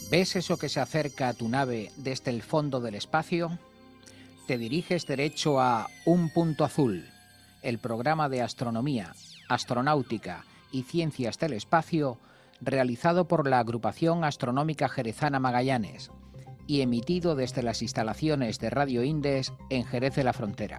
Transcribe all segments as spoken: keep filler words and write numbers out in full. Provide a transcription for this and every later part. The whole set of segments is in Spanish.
¿Ves eso que se acerca a tu nave desde el fondo del espacio? Te diriges derecho a Un Punto Azul, el programa de astronomía, astronáutica y ciencias del espacio realizado por la Agrupación Astronómica Jerezana Magallanes y emitido desde las instalaciones de Radio Indes en Jerez de la Frontera.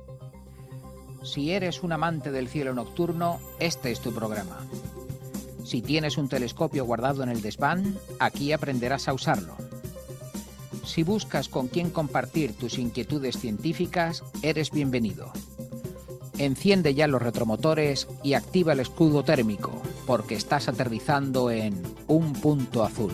Si eres un amante del cielo nocturno, este es tu programa. Si tienes un telescopio guardado en el desván, aquí aprenderás a usarlo. Si buscas con quién compartir tus inquietudes científicas, eres bienvenido. Enciende ya los retromotores y activa el escudo térmico, porque estás aterrizando en Un Punto Azul.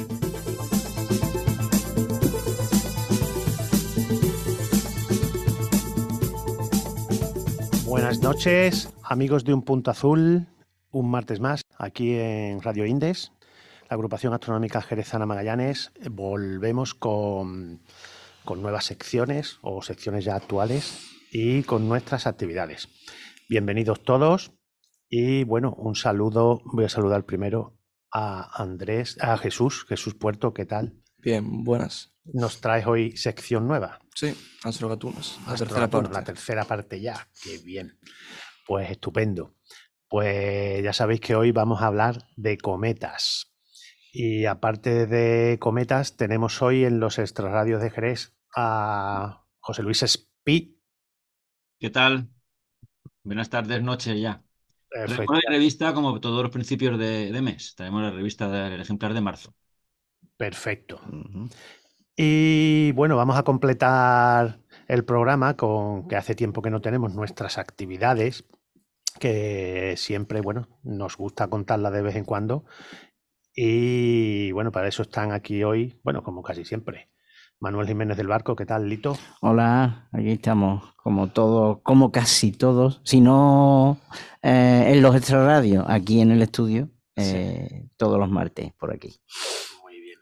Buenas noches, amigos de Un Punto Azul. Un martes más, aquí en Radio Indes, la Agrupación Astronómica Jerezana Magallanes. Volvemos con, con nuevas secciones o secciones ya actuales y con nuestras actividades. Bienvenidos todos y bueno, un saludo, voy a saludar primero a Andrés, a Jesús, Jesús Puerto, ¿qué tal? Bien, buenas. Nos traes hoy sección nueva. Sí, Astrogatunos, la Astro tercera parte. La tercera parte ya, qué bien. Pues estupendo. Pues ya sabéis que hoy vamos a hablar de cometas. Y aparte de cometas, tenemos hoy en los extrarradios de Jerez a José Luis Espí. ¿Qué tal? Buenas tardes, noches ya. Perfecto. Traemos la revista como todos los principios de, de mes. Traemos la revista del ejemplar de marzo. Perfecto. Uh-huh. Y bueno, vamos a completar el programa con que hace tiempo que no tenemos nuestras actividades, que siempre, bueno, nos gusta contarla de vez en cuando. Y bueno, para eso están aquí hoy, bueno, como casi siempre, Manuel Jiménez del Barco. ¿Qué tal, Lito? Hola, aquí estamos, como todos, como casi todos, si no eh, en los extrarradios, aquí en el estudio, eh, sí. Todos los martes, por aquí. Muy bien.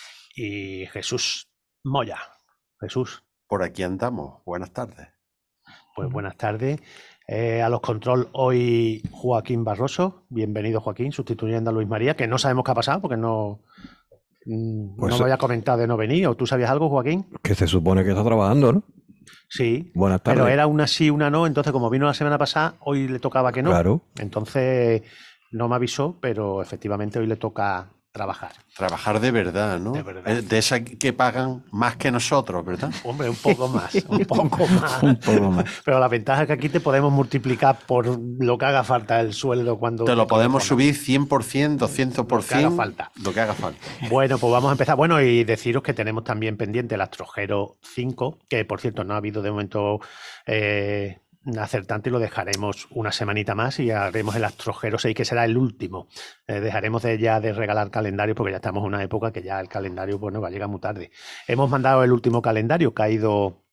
Y Jesús Moya. Jesús. Por aquí andamos. Buenas tardes. Pues buenas tardes. Eh, a los control hoy Joaquín Barroso. Bienvenido, Joaquín, sustituyendo a Luis María, que no sabemos qué ha pasado porque no, pues no me había comentado de no venir. ¿O tú sabías algo, Joaquín? Que se supone que está trabajando, ¿no? Sí. Buenas tardes. Pero era una sí, una no. Entonces, como vino la semana pasada, hoy le tocaba que no. Claro. Entonces, no me avisó, pero efectivamente hoy le toca trabajar. Trabajar de verdad, ¿no? De verdad. De esas que pagan más que nosotros, ¿verdad? Hombre, un poco más, un poco más. un poco más. Pero la ventaja es que aquí te podemos multiplicar por lo que haga falta el sueldo cuando... Te lo podemos subir cien por ciento, doscientos por ciento. Lo que haga falta. Lo que haga falta. Bueno, pues vamos a empezar. Bueno, y deciros que tenemos también pendiente el Astrogero cinco, que por cierto no ha habido de momento... Eh, acertante, y lo dejaremos una semanita más y haremos el Astrogero seis, que será el último. Eh, dejaremos de ya de regalar calendario porque ya estamos en una época que ya el calendario, bueno, va a llegar muy tarde. Hemos mandado el último calendario que ha ido,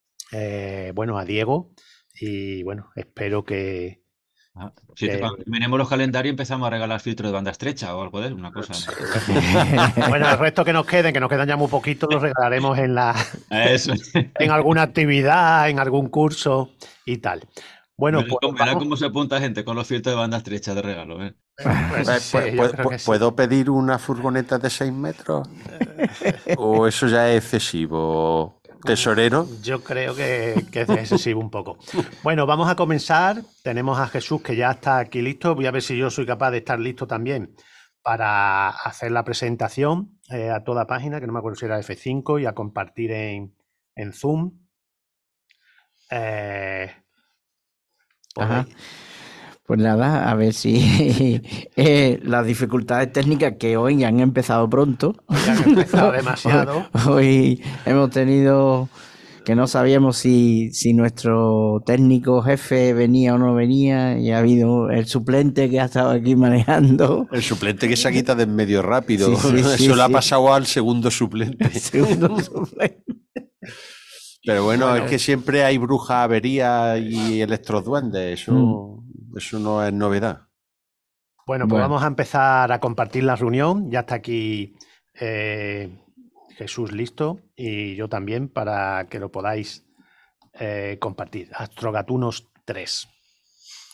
eh, bueno, a Diego y bueno, espero que... Ah, si que... Cuando terminemos los calendarios empezamos a regalar filtros de banda estrecha o algo de una cosa. Bueno, el resto que nos queden, que nos quedan ya muy poquitos, los regalaremos en la Eso. en alguna actividad, en algún curso y tal. Bueno, verá, pues cómo, verá cómo se apunta gente con los filtros de banda estrecha de regalo. ¿eh? Pues, pues, sí, pues, ¿Puedo sí. pedir una furgoneta de seis metros? ¿O eso ya es excesivo? ¿Tesorero? Yo creo que, que es excesivo un poco. Bueno, vamos a comenzar. Tenemos a Jesús que ya está aquí listo. Voy a ver si yo soy capaz de estar listo también para hacer la presentación eh, a toda página, que no me acuerdo si era F cinco, y a compartir en, en Zoom. Eh, Ajá. Pues nada, a ver si eh, las dificultades técnicas que hoy han empezado pronto. Hoy han empezado demasiado. Hoy, hoy hemos tenido que no sabíamos si, si nuestro técnico jefe venía o no venía, y ha habido el suplente que ha estado aquí manejando. El suplente que se ha quitado de en medio rápido. Sí, sí, Eso sí, le sí. ha pasado al segundo suplente. El segundo suplente. Pero bueno, Bueno, es que siempre hay bruja, avería y electroduendes. Eso, mm. eso no es novedad. Bueno, pues bueno. vamos a empezar a compartir la reunión. Ya está aquí eh, Jesús listo y yo también para que lo podáis eh, compartir. Astrogatunos tres.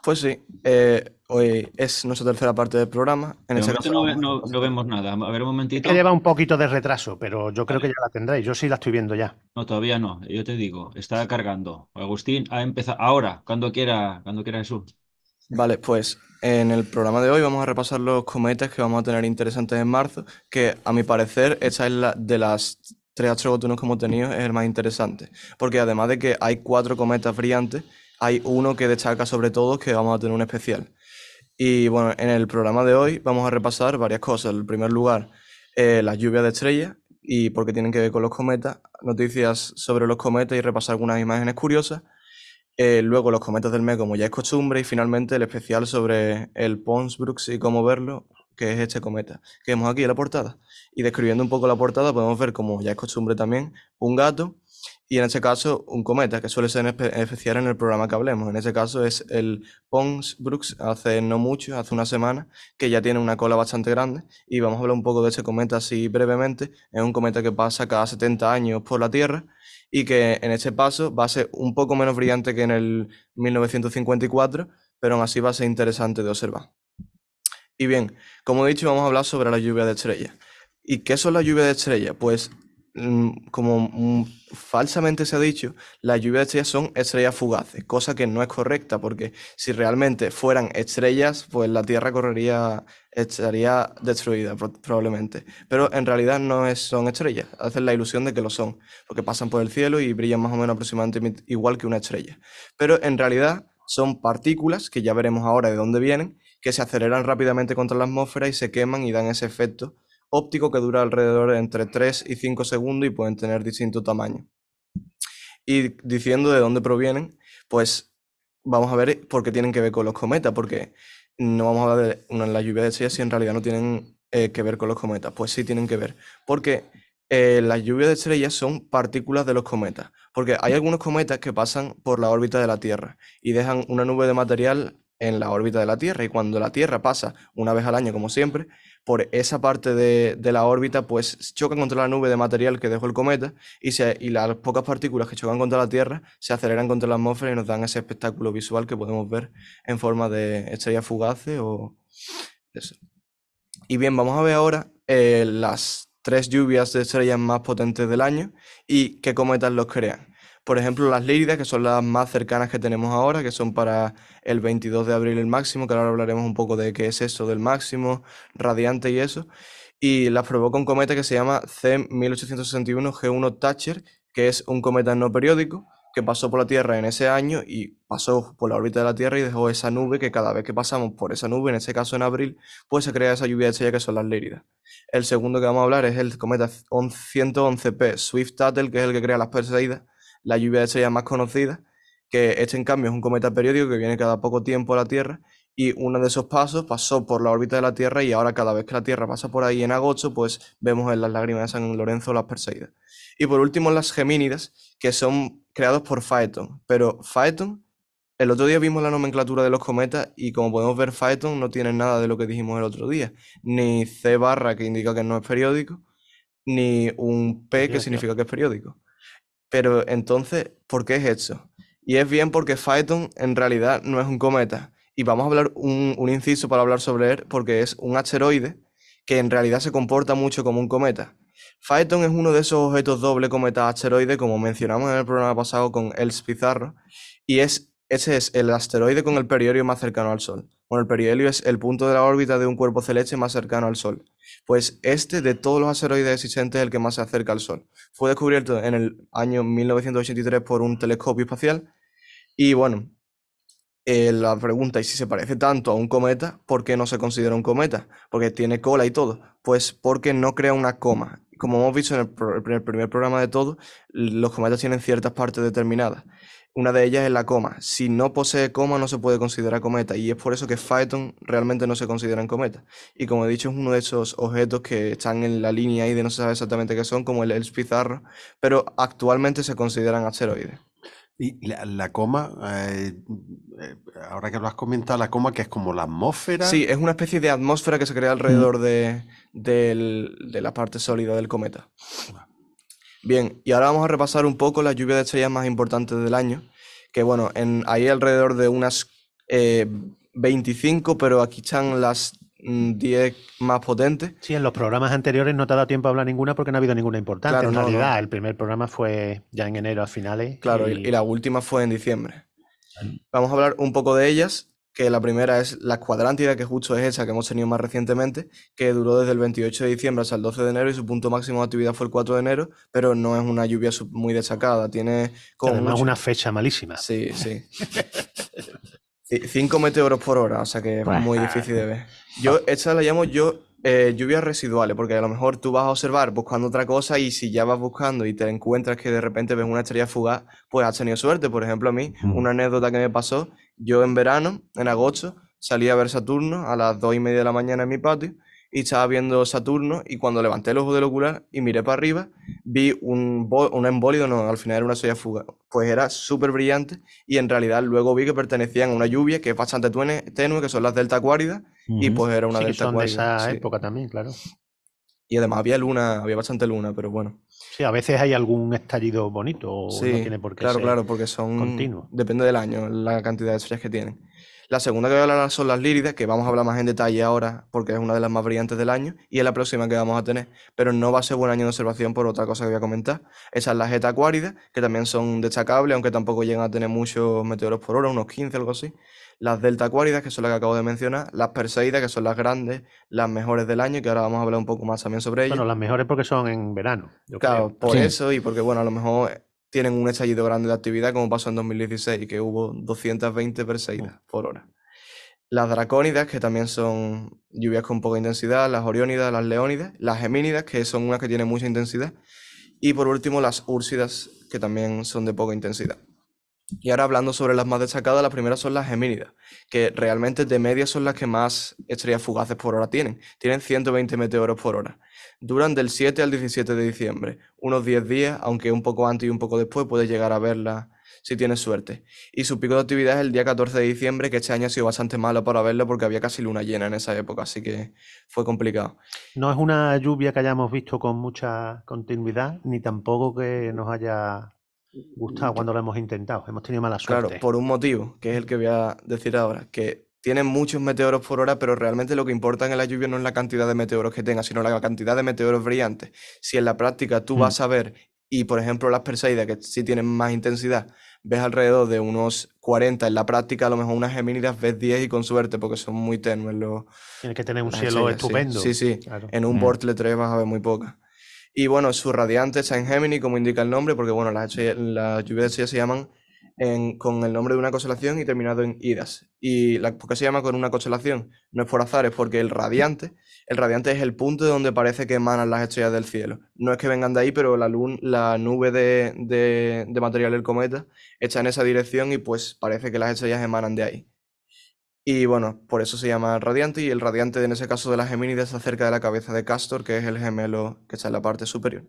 Pues sí, eh, hoy es nuestra tercera parte del programa. En De ese momento caso, no, no- no vemos nada. A ver un momentito. Que lleva un poquito de retraso, pero yo creo que ya la tendréis. Yo sí la estoy viendo ya. No, todavía no. Yo te digo, está cargando. Agustín ha empezado ahora, cuando quiera, cuando quiera Jesús. Vale, pues en el programa de hoy vamos a repasar los cometas que vamos a tener interesantes en marzo, que a mi parecer esta es la de las tres astrobotunos que hemos tenido es el más interesante, porque además de que hay cuatro cometas brillantes, hay uno que destaca sobre todo que vamos a tener un especial. Y bueno, en el programa de hoy vamos a repasar varias cosas. En primer lugar, eh, las lluvias de estrellas y porque tienen que ver con los cometas, noticias sobre los cometas y repasar algunas imágenes curiosas. Eh, luego los cometas del mes, como ya es costumbre, y finalmente el especial sobre el Pons Brooks y cómo verlo, que es este cometa que vemos aquí en la portada. Y describiendo un poco la portada podemos ver, como ya es costumbre también, un gato y en este caso un cometa, que suele ser espe especial en el programa que hablemos. En este caso es el Pons Brooks, hace no mucho, hace una semana, que ya tiene una cola bastante grande, y vamos a hablar un poco de este cometa así brevemente. Es un cometa que pasa cada setenta años por la Tierra, y que en este paso va a ser un poco menos brillante que en el mil novecientos cincuenta y cuatro, pero aún así va a ser interesante de observar. Y bien, como he dicho, vamos a hablar sobre la lluvia de estrellas. ¿Y qué son las lluvias de estrellas? Pues, mmm, como mmm, falsamente se ha dicho, las lluvias de estrellas son estrellas fugaces, cosa que no es correcta, porque si realmente fueran estrellas, pues la Tierra correría, estaría destruida probablemente. Pero en realidad no es, son estrellas, hacen la ilusión de que lo son, porque pasan por el cielo y brillan más o menos aproximadamente igual que una estrella. Pero en realidad son partículas, que ya veremos ahora de dónde vienen, que se aceleran rápidamente contra la atmósfera y se queman y dan ese efecto óptico que dura alrededor de entre tres y cinco segundos y pueden tener distintos tamaños. Y diciendo de dónde provienen, pues vamos a ver por qué tienen que ver con los cometas, porque no vamos a hablar de una, la lluvia de estrellas si en realidad no tienen eh, que ver con los cometas. Pues sí tienen que ver, porque eh, las lluvias de estrellas son partículas de los cometas, porque hay algunos cometas que pasan por la órbita de la Tierra y dejan una nube de material en la órbita de la Tierra, y cuando la Tierra pasa una vez al año, como siempre, por esa parte de, de la órbita, pues chocan contra la nube de material que dejó el cometa, y, se, y las pocas partículas que chocan contra la Tierra se aceleran contra la atmósfera y nos dan ese espectáculo visual que podemos ver en forma de estrellas fugaces o eso. Y bien, vamos a ver ahora eh, las tres lluvias de estrellas más potentes del año y qué cometas los crean. Por ejemplo, las Líridas, que son las más cercanas que tenemos ahora, que son para el veintidós de abril el máximo, que ahora hablaremos un poco de qué es eso del máximo, radiante y eso. Y las provoca un cometa que se llama C mil ochocientos sesenta y uno G uno Thatcher, que es un cometa no periódico, que pasó por la Tierra en ese año y pasó por la órbita de la Tierra y dejó esa nube que cada vez que pasamos por esa nube, en este caso en abril, pues se crea esa lluvia de estrellas que son las Líridas. El segundo que vamos a hablar es el cometa ciento once P Swift-Tuttle, que es el que crea las Perseidas, la lluvia de estrellas más conocida, que este en cambio es un cometa periódico que viene cada poco tiempo a la Tierra, y uno de esos pasos pasó por la órbita de la Tierra y ahora cada vez que la Tierra pasa por ahí en agosto, pues vemos en las lágrimas de San Lorenzo las Perseidas. Y por último las Gemínidas, que son creados por Phaethon, pero Phaethon, el otro día vimos la nomenclatura de los cometas y como podemos ver, Phaethon no tiene nada de lo que dijimos el otro día, ni C barra, que indica que no es periódico, ni un P, que significa que es periódico. Pero entonces, ¿por qué es eso? Y es bien porque Phaethon en realidad no es un cometa. Y vamos a hablar un, un inciso para hablar sobre él, porque es un asteroide que en realidad se comporta mucho como un cometa. Phaethon es uno de esos objetos doble cometa asteroide, como mencionamos en el programa pasado con Els Pizarro, y es, ese es el asteroide con el perihelio más cercano al Sol. Bueno, el perihelio es el punto de la órbita de un cuerpo celeste más cercano al Sol. Pues este, de todos los asteroides existentes, es el que más se acerca al Sol. Fue descubierto en el año mil novecientos ochenta y tres por un telescopio espacial. Y bueno, eh, la pregunta es si se parece tanto a un cometa, ¿por qué no se considera un cometa? Porque tiene cola y todo. Pues porque no crea una coma. Como hemos visto en el, pro el primer programa de todo, los cometas tienen ciertas partes determinadas. Una de ellas es la coma. Si no posee coma no se puede considerar cometa, y es por eso que Phaethon realmente no se considera en cometa. Y como he dicho, es uno de esos objetos que están en la línea ahí de no se sabe exactamente qué son, como el Els Pizarro, pero actualmente se consideran asteroides. Y la, la coma, eh, eh, ahora que lo has comentado, la coma que es como la atmósfera. Sí, es una especie de atmósfera que se crea alrededor de, de, de la parte sólida del cometa. Bien, y ahora vamos a repasar un poco las lluvias de estrellas más importantes del año, que bueno, en, hay alrededor de unas eh, veinticinco, pero aquí están las diez más potentes. Sí, en los programas anteriores no te ha dado tiempo a hablar ninguna porque no ha habido ninguna importante. Claro, en no, realidad, no. el primer programa fue ya en enero a finales. Claro, y, y la última fue en diciembre. Vamos a hablar un poco de ellas, que la primera es la Cuadrántida, que justo es esa que hemos tenido más recientemente, que duró desde el veintiocho de diciembre hasta el doce de enero y su punto máximo de actividad fue el cuatro de enero, pero no es una lluvia muy destacada. Tiene como además mucho... una fecha malísima. Sí, sí. cinco meteoros por hora, o sea que es muy difícil de ver. Yo, esta la llamo yo eh, lluvias residuales, porque a lo mejor tú vas a observar buscando otra cosa y si ya vas buscando y te encuentras que de repente ves una estrella fugaz, pues has tenido suerte. Por ejemplo, a mí, mm. una anécdota que me pasó, yo en verano, en agosto, salí a ver Saturno a las dos y media de la mañana en mi patio y estaba viendo Saturno y cuando levanté el ojo del ocular y miré para arriba, vi un, un embólido, no, al final era una estrella fugaz, pues era súper brillante y en realidad luego vi que pertenecían a una lluvia que es bastante tenue, que son las delta acuáridas, uh-huh. y pues era una sí, delta acuárida. Son de esa sí. época también, claro. Y además había luna, había bastante luna, pero bueno. Sí, a veces hay algún estallido bonito o sí, no tiene por qué claro, ser claro, porque son continuo. Depende del año, la cantidad de estrellas que tienen. La segunda que voy a hablar son las Líridas, que vamos a hablar más en detalle ahora porque es una de las más brillantes del año y es la próxima que vamos a tener, pero no va a ser buen año de observación por otra cosa que voy a comentar. Esa es la Geta Aquárida, que también son destacables, aunque tampoco llegan a tener muchos meteoros por hora, unos quince o algo así. Las Delta Aquáridas, que son las que acabo de mencionar, las Perseidas, que son las grandes, las mejores del año, que ahora vamos a hablar un poco más también sobre ellas. Bueno, las mejores porque son en verano. Yo claro, creo. por sí. eso y porque, bueno, a lo mejor tienen un estallido grande de actividad, como pasó en dos mil dieciséis, que hubo doscientas veinte Perseidas uh. por hora. Las Dracónidas, que también son lluvias con poca intensidad, las Oriónidas, las Leónidas, las Gemínidas, que son unas que tienen mucha intensidad, y por último las Úrsidas, que también son de poca intensidad. Y ahora hablando sobre las más destacadas, las primeras son las Gemínidas, que realmente de media son las que más estrellas fugaces por hora tienen. Tienen ciento veinte meteoros por hora. Duran del siete al diecisiete de diciembre, unos diez días, aunque un poco antes y un poco después puedes llegar a verlas si tienes suerte. Y su pico de actividad es el día catorce de diciembre, que este año ha sido bastante malo para verlo porque había casi luna llena en esa época, así que fue complicado. No es una lluvia que hayamos visto con mucha continuidad, ni tampoco que nos haya gustado cuando lo hemos intentado. Hemos tenido mala suerte. Claro, por un motivo, que es el que voy a decir ahora, que tienen muchos meteoros por hora, pero realmente lo que importa en la lluvia no es la cantidad de meteoros que tenga, sino la cantidad de meteoros brillantes. Si en la práctica tú mm. vas a ver, y por ejemplo las Perseidas, que sí tienen más intensidad, ves alrededor de unos cuarenta, en la práctica a lo mejor unas Gemínidas ves diez y con suerte, porque son muy tenues los... Tienes que tener un cielo estrellas, estupendo. Sí, sí, sí. Claro. En un mm. Bortle tres vas a ver muy pocas. Y bueno, su radiante está en Géminis, como indica el nombre, porque bueno, las, las lluvias de estrellas se llaman en, con el nombre de una constelación y terminado en Idas. ¿Y la, por qué se llama con una constelación? No es por azar, es porque el radiante, el radiante es el punto de donde parece que emanan las estrellas del cielo. No es que vengan de ahí, pero la, lun, la nube de, de, de material del cometa está en esa dirección y pues parece que las estrellas emanan de ahí. Y bueno, por eso se llama radiante, y el radiante en ese caso de las Gemínidas está cerca de la cabeza de Castor, que es el gemelo que está en la parte superior.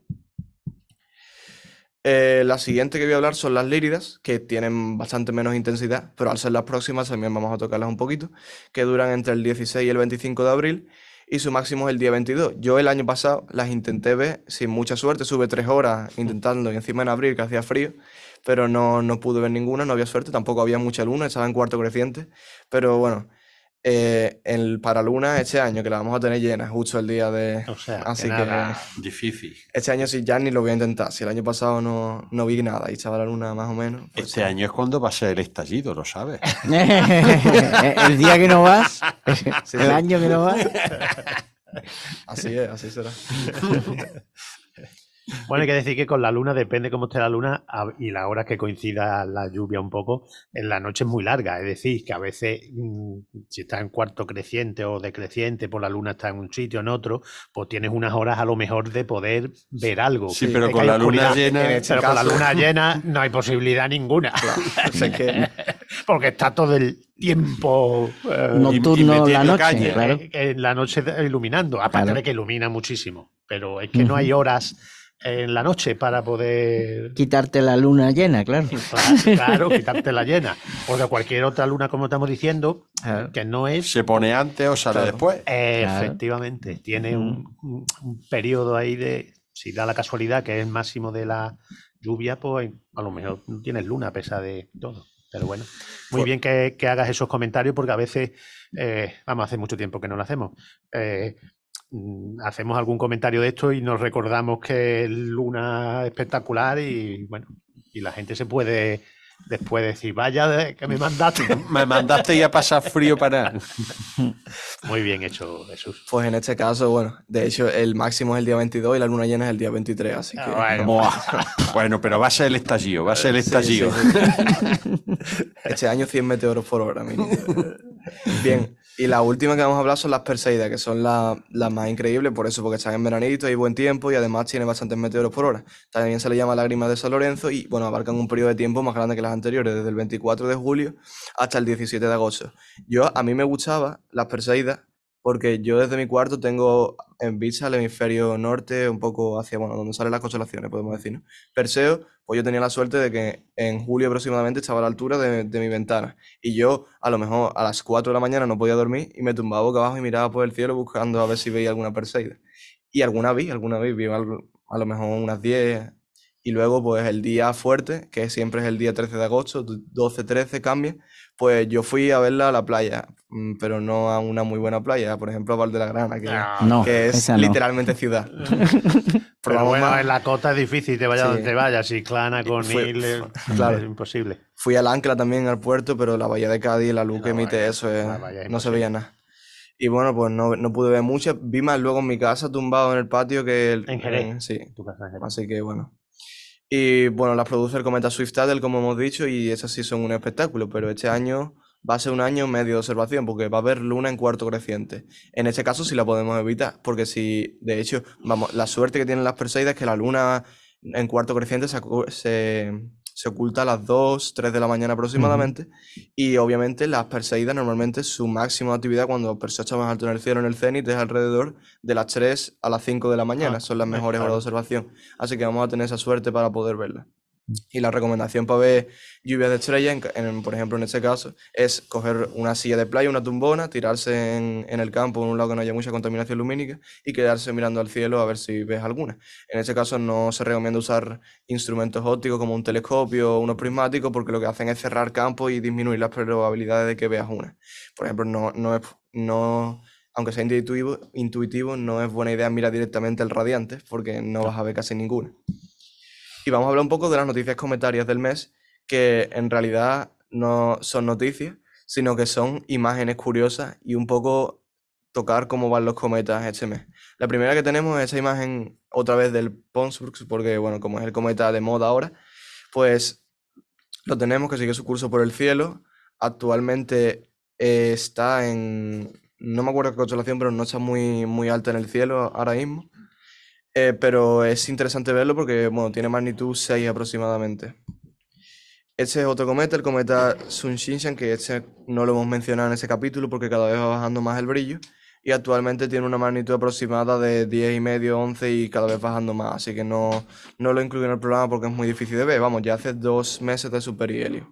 Eh, la siguiente que voy a hablar son las Líridas, que tienen bastante menos intensidad, pero al ser las próximas también vamos a tocarlas un poquito, que duran entre el dieciséis y el veinticinco de abril, y su máximo es el día veintidós. Yo el año pasado las intenté ver sin mucha suerte, sube tres horas intentando, y encima en abril que hacía frío, pero no, no pude ver ninguna, no había suerte, tampoco había mucha luna, estaba en cuarto creciente, pero bueno, eh, el para luna este año, que la vamos a tener llena, justo el día de... O sea, así que, nada, que difícil. Este año sí ya ni lo voy a intentar, si el año pasado no, no vi nada y estaba la luna más o menos. Pues este sí. año es cuando va a ser el estallido, ¿lo sabes? El día que no vas, sí, el sí. año que no vas. Así es, así será. Bueno, hay que decir que con la luna, depende cómo esté la luna y la hora que coincida la lluvia un poco, en la noche es muy larga. Es decir, que a veces si está en cuarto creciente o decreciente, pues la luna está en un sitio, en otro, pues tienes unas horas a lo mejor de poder ver algo. Sí, pero con la luna llena... Pero con la luna llena no hay posibilidad ninguna. Claro, o sea que... Porque está todo el tiempo eh, nocturno, la noche, calle, claro. En la noche iluminando. Aparte claro. de que ilumina muchísimo. Pero es que uh-huh. no hay horas en la noche para poder... Quitarte la luna llena, claro. Claro, claro, quitarte la llena. Porque cualquier otra luna, como estamos diciendo, claro. que no es... Se pone antes o sale claro. después. Eh, claro. Efectivamente. Tiene un, un, un periodo ahí de... Si da la casualidad que es el máximo de la lluvia, pues a lo mejor no tienes luna a pesar de todo. Pero bueno, muy bien que, que hagas esos comentarios porque a veces, eh, vamos, hace mucho tiempo que no lo hacemos. Eh, hacemos algún comentario de esto y nos recordamos que es luna espectacular y bueno, y la gente se puede después decir, vaya que me mandaste. Me mandaste ya a pasar frío para nada. Muy bien hecho, Jesús. Pues en este caso, bueno, de hecho el máximo es el día veintidós y la luna llena es el día veintitrés, así que... Ah, bueno. Buah. Bueno, pero va a ser el estallido, va a ser el Sí, estallido. sí, sí. Este año cien meteoros por hora, mínimo. Bien, y la última que vamos a hablar son las Perseidas, que son las la más increíbles, por eso, porque están en veranito, hay buen tiempo y además tienen bastantes meteoros por hora. También se le llama lágrimas de San Lorenzo y, bueno, abarcan un periodo de tiempo más grande que las anteriores, desde el veinticuatro de julio hasta el diecisiete de agosto. Yo, a mí me gustaba las Perseidas porque yo desde mi cuarto tengo en vista el hemisferio norte, un poco hacia, bueno, donde salen las constelaciones, podemos decir, ¿no? Perseo, pues yo tenía la suerte de que en julio aproximadamente estaba a la altura de, de mi ventana. Y yo, a lo mejor a las cuatro de la mañana no podía dormir y me tumbaba boca abajo y miraba por el cielo buscando a ver si veía alguna Perseida. Y alguna vi, alguna vi, vi algo, a lo mejor unas diez. Y luego, pues el día fuerte, que siempre es el día trece de agosto, doce, trece, cambia, pues yo fui a verla a la playa, pero no a una muy buena playa, por ejemplo a Val de la Grana, que, no, que es no. literalmente ciudad. Pero bueno, más. En la costa es difícil, te vayas sí. donde te vayas, Chiclana, Conil, es, claro. es imposible. Fui al Ancla también, al puerto, pero la bahía de Cádiz, la luz la que emite bahía, eso, es, es no se veía nada. Y bueno, pues no, no pude ver mucho, vi más luego en mi casa tumbado en el patio que... El, en Jerez. En, sí, tu casa en Jerez. Así que bueno. Y bueno, las produce el cometa Swift-Tuttle, como hemos dicho, y esas sí son un espectáculo, pero este año va a ser un año medio de observación, porque va a haber luna en cuarto creciente. En este caso sí la podemos evitar, porque si, de hecho, vamos, la suerte que tienen las Perseidas es que la luna en cuarto creciente se, se, se oculta a las dos, tres de la mañana aproximadamente, uh-huh. Y obviamente las Perseidas normalmente su máxima actividad cuando Perseo está más alto en el cielo, en el cenit, es alrededor de las tres a las cinco de la mañana, ah, son las mejores horas de observación, así que vamos a tener esa suerte para poder verla. Y la recomendación para ver lluvias de estrellas, en, en, por ejemplo en este caso, es coger una silla de playa, una tumbona, tirarse en, en el campo en un lado que no haya mucha contaminación lumínica y quedarse mirando al cielo a ver si ves alguna. En este caso no se recomienda usar instrumentos ópticos como un telescopio o unos prismáticos porque lo que hacen es cerrar campo y disminuir las probabilidades de que veas una. Por ejemplo, no, no es... No, aunque sea intuitivo, intuitivo, no es buena idea mirar directamente el radiante porque no vas a ver casi ninguna. Y vamos a hablar un poco de las noticias cometarias del mes, que en realidad no son noticias, sino que son imágenes curiosas y un poco tocar cómo van los cometas este mes. La primera que tenemos es esa imagen otra vez del Ponsbrooks, porque bueno, como es el cometa de moda ahora, pues lo tenemos que sigue su curso por el cielo. Actualmente eh, está en, no me acuerdo qué constelación, pero no está muy, muy alta en el cielo ahora mismo. Eh, pero es interesante verlo porque bueno, tiene magnitud seis aproximadamente. Este es otro cometa, el cometa Sun-Shinshan, que este no lo hemos mencionado en ese capítulo porque cada vez va bajando más el brillo y actualmente tiene una magnitud aproximada de diez y medio, once y cada vez bajando más, así que no, no lo incluyo en el programa porque es muy difícil de ver. Vamos, ya hace dos meses de su perihelio.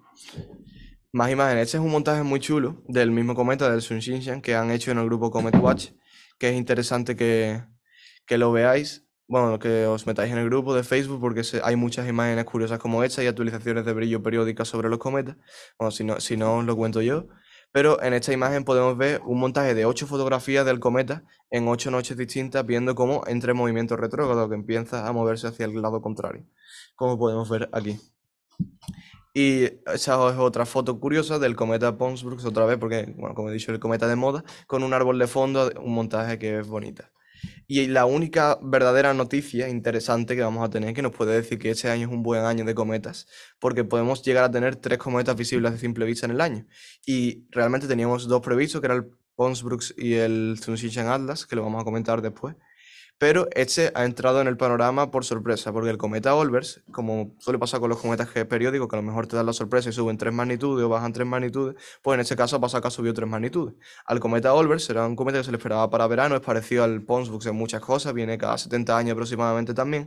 Más imágenes. Este es un montaje muy chulo del mismo cometa, del Sun-Shinshan, que han hecho en el grupo Comet Watch, que es interesante que, que lo veáis. Bueno, que os metáis en el grupo de Facebook porque se, hay muchas imágenes curiosas como esta y actualizaciones de brillo periódicas sobre los cometas. Bueno, si no, si no os lo cuento yo. Pero en esta imagen podemos ver un montaje de ocho fotografías del cometa en ocho noches distintas, viendo cómo entra en movimiento retrógrado, que empieza a moverse hacia el lado contrario, como podemos ver aquí. Y esa es otra foto curiosa del cometa Ponsbrooks, otra vez, porque, bueno, como he dicho, el cometa de moda, con un árbol de fondo, un montaje que es bonita. Y la única verdadera noticia interesante que vamos a tener, que nos puede decir que este año es un buen año de cometas, porque podemos llegar a tener tres cometas visibles de simple vista en el año. Y realmente teníamos dos previstos, que era el Ponsbrooks y el Sun-Shinshan Atlas, que lo vamos a comentar después. Pero este ha entrado en el panorama por sorpresa, porque el cometa Olbers, como suele pasar con los cometas periódicos, que a lo mejor te dan la sorpresa y suben tres magnitudes o bajan tres magnitudes, pues en este caso ha pasado que ha subido tres magnitudes. Al cometa Olbers era un cometa que se le esperaba para verano, es parecido al Ponsbrooks en muchas cosas, viene cada setenta años aproximadamente también.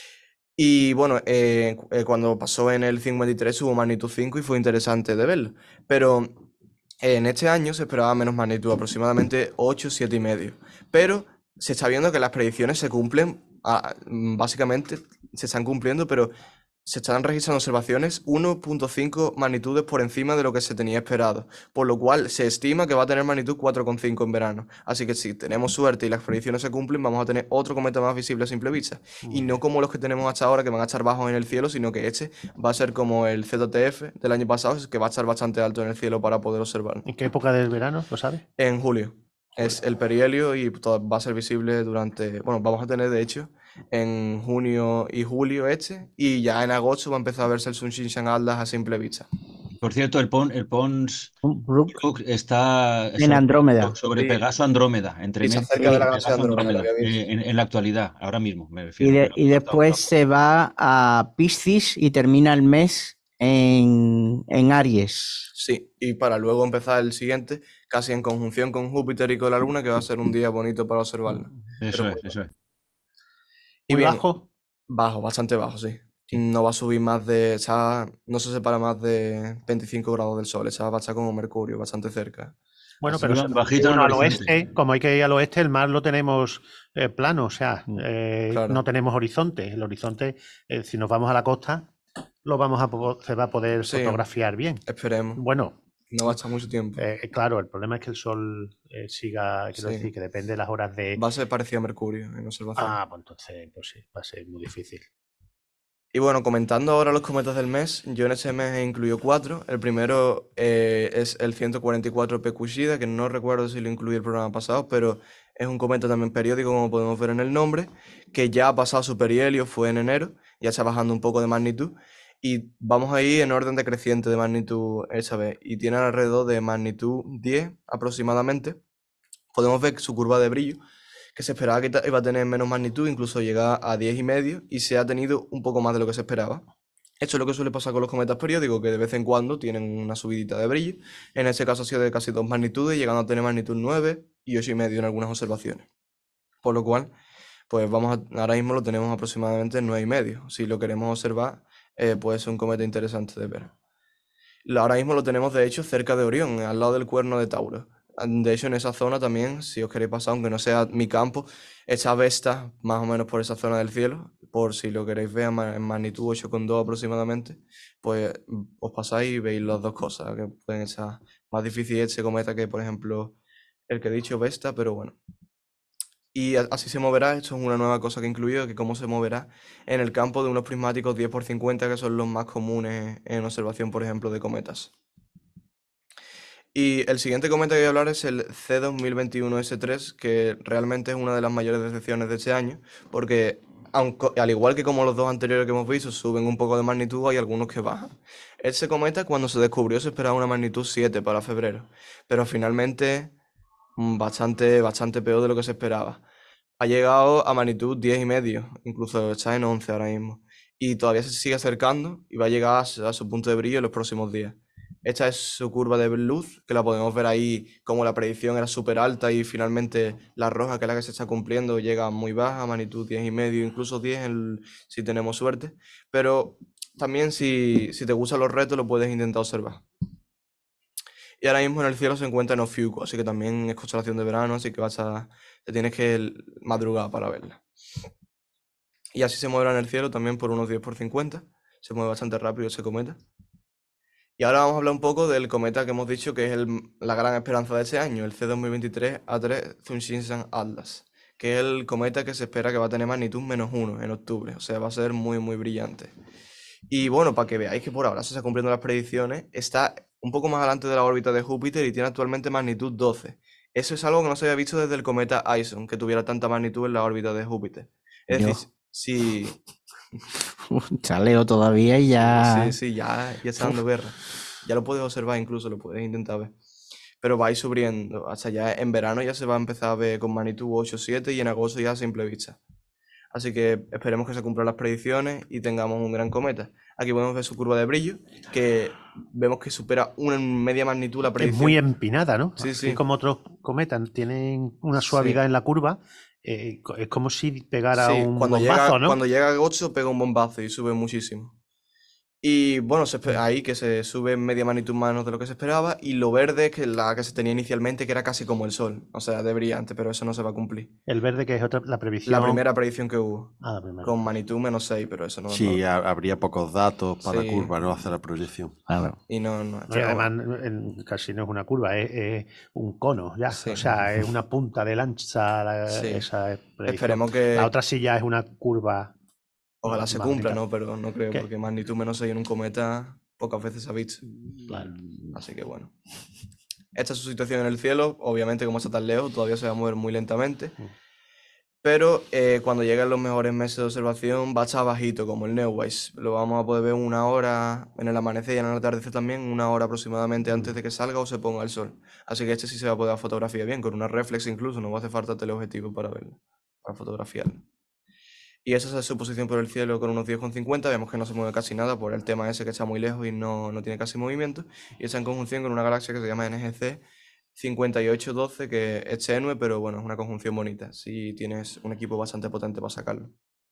Y bueno, eh, eh, cuando pasó en el cincuenta y tres hubo magnitud cinco y fue interesante de verlo. Pero eh, en este año se esperaba menos magnitud, aproximadamente ocho, siete y medio. Pero se está viendo que las predicciones se cumplen, básicamente se están cumpliendo, pero se están registrando observaciones uno punto cinco magnitudes por encima de lo que se tenía esperado, por lo cual se estima que va a tener magnitud cuatro coma cinco en verano. Así que si tenemos suerte y las predicciones se cumplen, vamos a tener otro cometa más visible a simple vista. Y no como los que tenemos hasta ahora, que van a estar bajos en el cielo, sino que este va a ser como el Z T F del año pasado, que va a estar bastante alto en el cielo para poder observarlo. ¿En qué época del verano? ¿Lo sabes? En julio. Es el perihelio y todo va a ser visible durante... Bueno, vamos a tener, de hecho, en junio y julio este, y ya en agosto va a empezar a verse el Sun-Shinshan Atlas a simple vista. Por cierto, el, Pon, el Pons Brook Brook está en Andrómeda. sobre Sí. Pegaso Andrómeda, entre Y está medio cerca de la y galaxia de Pegaso Andrómeda, lo había eh, visto. en, en la actualidad, ahora mismo me Y, refiero. de- pero y no después está- se va a Piscis y termina el mes en, en Aries. Sí, y para luego empezar el siguiente, casi en conjunción con Júpiter y con la Luna, que va a ser un día bonito para observarlo. Eso Pero es, eso es. Y Muy bien, bajo. bajo, bastante bajo, sí. No va a subir más de... Está, no se separa más de veinticinco grados del Sol. Esa va a estar como Mercurio, bastante cerca. Bueno, Así pero va, se- bajito en bueno, el al horizonte. oeste, como hay que ir al oeste, el mar lo tenemos eh, plano, o sea, eh, Claro. no tenemos horizonte. El horizonte, eh, si nos vamos a la costa, lo vamos a po- se va a poder Sí. fotografiar bien. Esperemos. Bueno, No va a estar mucho tiempo. eh, claro, el problema es que el sol eh, siga, quiero Sí. decir, que depende de las horas de... Va a ser parecido a Mercurio en observación. Ah, pues entonces, pues sí, va a ser muy difícil. Y bueno, comentando ahora los cometas del mes, yo en este mes he incluido cuatro. El primero eh, es el ciento cuarenta y cuatro P Kushida, que no recuerdo si lo incluí el programa pasado, pero es un cometa también periódico, como podemos ver en el nombre, que ya ha pasado su perihelio, fue en enero, ya está bajando un poco de magnitud, y vamos a ir en orden decreciente de magnitud esta vez, y tiene alrededor de magnitud diez aproximadamente. Podemos ver su curva de brillo, que se esperaba que ta- iba a tener menos magnitud, incluso llegar a diez y medio, y se ha tenido un poco más de lo que se esperaba. Esto es lo que suele pasar con los cometas periódicos, que de vez en cuando tienen una subidita de brillo. En este caso ha sido de casi dos magnitudes, llegando a tener magnitud nueve y ocho y medio en algunas observaciones. Por lo cual, pues vamos a, ahora mismo lo tenemos aproximadamente en nueve y medio. Si lo queremos observar, eh, puede ser un cometa interesante de ver. Lo- Ahora mismo lo tenemos, de hecho, cerca de Orión, al lado del cuerno de Tauro. De hecho, en esa zona también, si os queréis pasar, aunque no sea mi campo, está Vesta, más o menos por esa zona del cielo, por si lo queréis ver ma- en magnitud ocho coma dos aproximadamente, pues mm, os pasáis y veis las dos cosas, que pueden estar más difícil ese cometa que, por ejemplo, el que he dicho, Vesta, pero bueno. Y a- así se moverá, esto es una nueva cosa que he incluido, que cómo se moverá en el campo de unos prismáticos diez por cincuenta, que son los más comunes en observación, por ejemplo, de cometas. Y el siguiente cometa que voy a hablar es el C dos mil veintiuno S tres, que realmente es una de las mayores decepciones de este año, porque aunque, al igual que como los dos anteriores que hemos visto, suben un poco de magnitud, hay algunos que bajan. Este cometa, cuando se descubrió, se esperaba una magnitud siete para febrero, pero finalmente mm, bastante, bastante peor de lo que se esperaba. Ha llegado a magnitud diez y medio, incluso está en once ahora mismo, y todavía se sigue acercando y va a llegar a su, a su punto de brillo en los próximos días. Esta es su curva de luz, que la podemos ver ahí como la predicción era súper alta y finalmente la roja, que es la que se está cumpliendo, llega muy baja, magnitud diez y medio, incluso diez en- si tenemos suerte. Pero también si, si te gustan los retos lo puedes intentar observar. Y ahora mismo en el cielo se encuentra en Ofiuco, así que también es constelación de verano, así que vas a, te tienes que el- madrugar para verla. Y así se moverá en el cielo también por unos diez por cincuenta. Se mueve bastante rápido ese cometa. Y ahora vamos a hablar un poco del cometa que hemos dicho que es el- la gran esperanza de este año, el C dos mil veintitrés A tres Sun-Shinshan Atlas, que es el cometa que se espera que va a tener magnitud menos uno en octubre, o sea, va a ser muy, muy brillante. Y bueno, para que veáis que por ahora se están cumpliendo las predicciones, está un poco más adelante de la órbita de Júpiter y tiene actualmente magnitud doce. Eso es algo que no se había visto desde el cometa Ison, que tuviera tanta magnitud en la órbita de Júpiter. Es decir, Dios. si... Chaleo todavía y ya. Sí, sí, ya, ya está dando guerra. Ya lo puedes observar incluso, lo puedes intentar ver. Pero va a ir subiendo. Hasta ya en verano ya se va a empezar a ver con magnitud ocho o siete y en agosto ya a simple vista. Así que esperemos que se cumplan las predicciones y tengamos un gran cometa. Aquí podemos ver su curva de brillo, que vemos que supera una media magnitud la Es predicción. muy empinada, ¿no? Sí, Así sí. como otros cometas tienen una suavidad Sí. en la curva, eh, co- es como si pegara Sí, un cuando bombazo, llega, ¿no? cuando llega a ocho pega un bombazo y sube muchísimo. Y bueno, se espe- ahí que se sube media magnitud menos de lo que se esperaba, y lo verde, que es la que se tenía inicialmente, que era casi como el sol, o sea, de brillante, pero eso no se va a cumplir. El verde, que es otra, la previsión. La primera predicción que hubo, Ah, la primera. con magnitud menos seis, pero eso no Sí, no- ha- habría pocos datos para Sí. la curva, ¿no? Hacer la proyección. Claro. y no, no, No, y además en- casi no es una curva, es, es un cono ya. Sí. O sea, es una punta de lanza. la- Sí. Esa es predicción. Esperemos que La otra sí ya es una curva. ojalá más se cumpla, bonita. ¿no? Pero no creo, ¿Qué? porque magnitud menos seis en un cometa pocas veces se ha visto. Claro. Así que bueno. Esta es su situación en el cielo. Obviamente, como está tan lejos, todavía se va a mover muy lentamente. Mm. Pero eh, cuando lleguen los mejores meses de observación, va a estar bajito, como el Neowise. Lo vamos a poder ver una hora en el amanecer y en el atardecer también, una hora aproximadamente antes de que salga o se ponga el sol. Así que este sí se va a poder fotografiar bien, con una reflex incluso. No va a hacer falta teleobjetivo para verlo, para fotografiarlo. Y esa es su posición por el cielo con unos diez coma cincuenta. Vemos que no se mueve casi nada por el tema ese que está muy lejos y no, no tiene casi movimiento. Y está en conjunción con una galaxia que se llama N G C cincuenta y ocho doce, que es tenue, pero bueno, es una conjunción bonita. Si tienes un equipo bastante potente para sacarlo.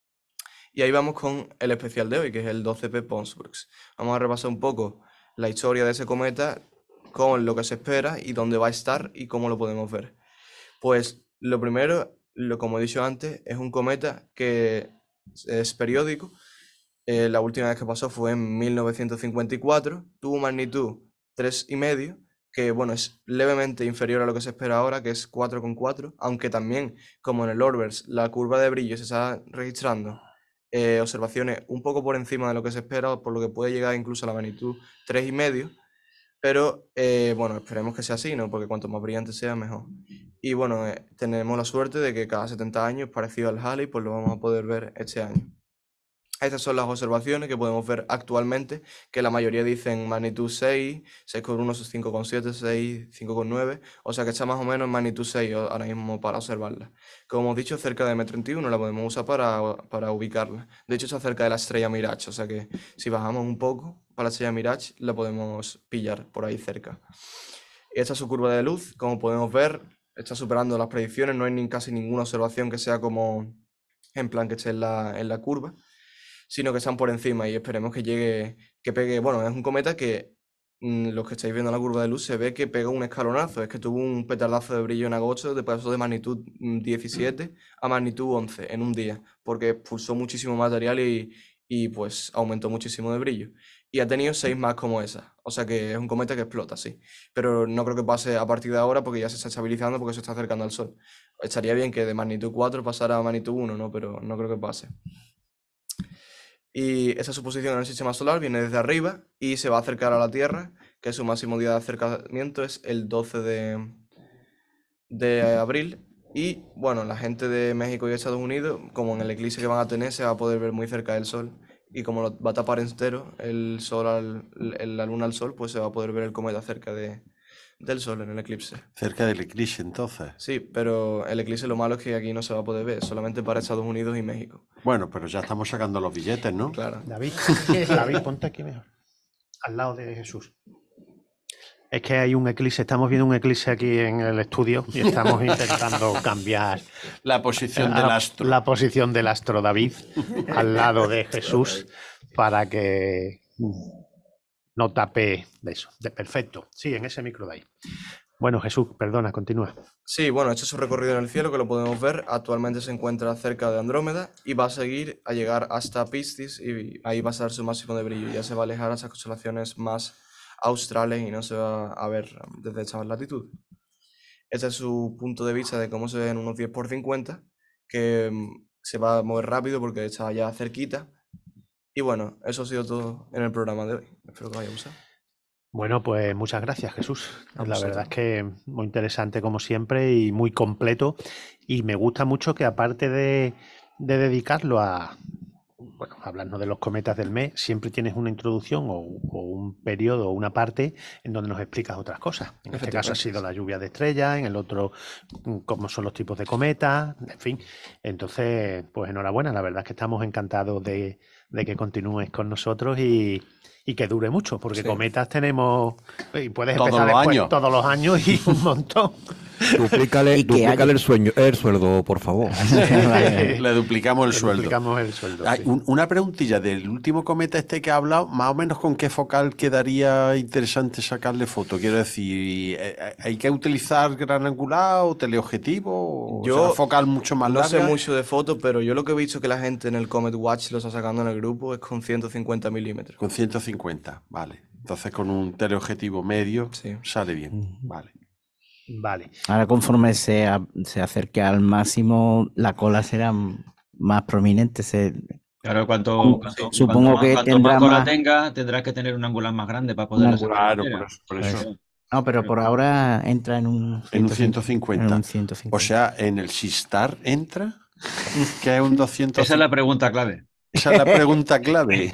Y ahí vamos con el especial de hoy, que es el doce P Ponsbergs. Vamos a repasar un poco la historia de ese cometa, con lo que se espera y dónde va a estar y cómo lo podemos ver. Pues lo primero, lo, como he dicho antes, es un cometa que es periódico. Eh, la última vez que pasó fue en mil novecientos cincuenta y cuatro, tuvo magnitud tres coma cinco, que bueno, es levemente inferior a lo que se espera ahora, que es cuatro coma cuatro, aunque también, como en el Orbers, la curva de brillo se está registrando eh, observaciones un poco por encima de lo que se espera, por lo que puede llegar incluso a la magnitud tres coma cinco, pero eh, bueno, esperemos que sea así, ¿no? Porque cuanto más brillante sea, mejor. Y bueno, eh, tenemos la suerte de que cada setenta años, parecido al Halley, pues lo vamos a poder ver este año. Estas son las observaciones que podemos ver actualmente, que la mayoría dicen magnitud seis, seis coma uno, cinco coma siete, seis, cinco coma nueve, o sea que está más o menos en magnitud seis ahora mismo para observarla. Como hemos dicho, cerca de M treinta y uno la podemos usar para, para ubicarla. De hecho, está cerca de la estrella Mirage, o sea que si bajamos un poco para la estrella Mirage, la podemos pillar por ahí cerca. Y esta es su curva de luz, como podemos ver, está superando las predicciones, no hay ni casi ninguna observación que sea como en plan que esté en la, en la curva, sino que están por encima, y esperemos que llegue, que pegue. Bueno, es un cometa que mmm, los que estáis viendo la curva de luz se ve que pega un escalonazo, es que tuvo un petardazo de brillo en agosto, de paso de magnitud diecisiete a magnitud once en un día, porque expulsó muchísimo material y, y pues aumentó muchísimo de brillo. Y ha tenido seis más como esa, o sea que es un cometa que explota, sí. Pero no creo que pase a partir de ahora porque ya se está estabilizando, porque se está acercando al Sol. Estaría bien que de magnitud cuatro pasara a magnitud uno, ¿no? Pero no creo que pase. Y esa suposición en el sistema solar viene desde arriba y se va a acercar a la Tierra, que su máximo día de acercamiento es el doce de, de abril. Y bueno, la gente de México y Estados Unidos, como en el eclipse que van a tener, se va a poder ver muy cerca del Sol. Y como lo va a tapar entero el sol al, el, la luna al Sol, pues se va a poder ver el cometa cerca de, del Sol en el eclipse. Cerca del eclipse, entonces. Sí, pero el eclipse lo malo es que aquí no se va a poder ver, solamente para Estados Unidos y México. Bueno, pero ya estamos sacando los billetes, ¿no? Claro. David, David, ponte aquí mejor, al lado de Jesús. Es que hay un eclipse, estamos viendo un eclipse aquí en el estudio y estamos intentando cambiar la posición la, del astro. La posición del astro, David, al lado de Jesús, para que no tape de eso. De perfecto. Sí, en ese micro de ahí. Bueno, Jesús, perdona, continúa. Sí, bueno, este es su recorrido en el cielo, que lo podemos ver. Actualmente se encuentra cerca de Andrómeda y va a seguir a llegar hasta Piscis, y ahí va a ser su máximo de brillo. Ya se va a alejar a esas constelaciones más australes y no se va a ver desde esta latitud. Este es su punto de vista de cómo se ve en unos diez por cincuenta, que se va a mover rápido porque está ya cerquita. Y bueno, eso ha sido todo en el programa de hoy. Espero que os haya gustado. Bueno, pues muchas gracias, Jesús. A La verdad vosotros. es que muy interesante como siempre y muy completo. Y me gusta mucho que aparte de, de dedicarlo a, bueno, hablarnos de los cometas del mes, siempre tienes una introducción o, o un periodo o una parte en donde nos explicas otras cosas. En este caso ha sido la lluvia de estrellas, en el otro cómo son los tipos de cometas, en fin. Entonces, pues enhorabuena, la verdad es que estamos encantados de, de que continúes con nosotros y, y que dure mucho, porque Sí. cometas tenemos, y puedes Todos empezar los después años. todos los años y un montón. Duplícale, Y que duplícale haya- el, sueño, el sueldo, por favor. Vale. Le duplicamos el Le sueldo. duplicamos el sueldo. Ay, sí. un- una preguntilla del último cometa este que ha hablado, más o menos con qué focal quedaría interesante sacarle foto. Quiero decir, eh, eh, ¿hay que utilizar gran angular o teleobjetivo? O Yo sea, focal mucho más No sé larga. mucho de fotos, pero yo lo que he visto que la gente en el Comet Watch lo está sacando en el grupo es con ciento cincuenta milímetros. Con ciento cincuenta, vale. Entonces con un teleobjetivo medio Sí. sale bien, vale. Vale. Ahora conforme se, a- se acerque al máximo, la cola será m- más prominente. Se, Claro, cuanto, Supongo- cuanto, supongo cuanto más, que cuanto tendrá más cola más- tenga, tendrás que tener un angular más grande para Un poderla angular. sacar Claro, entera. por eso. por Pues, eso. no, pero por ahora entra en un En un ciento ciento cincuenta. En un ciento cincuenta. O sea, en el Sistar entra, que es un doscientos Esa es la pregunta clave. Esa es la pregunta clave.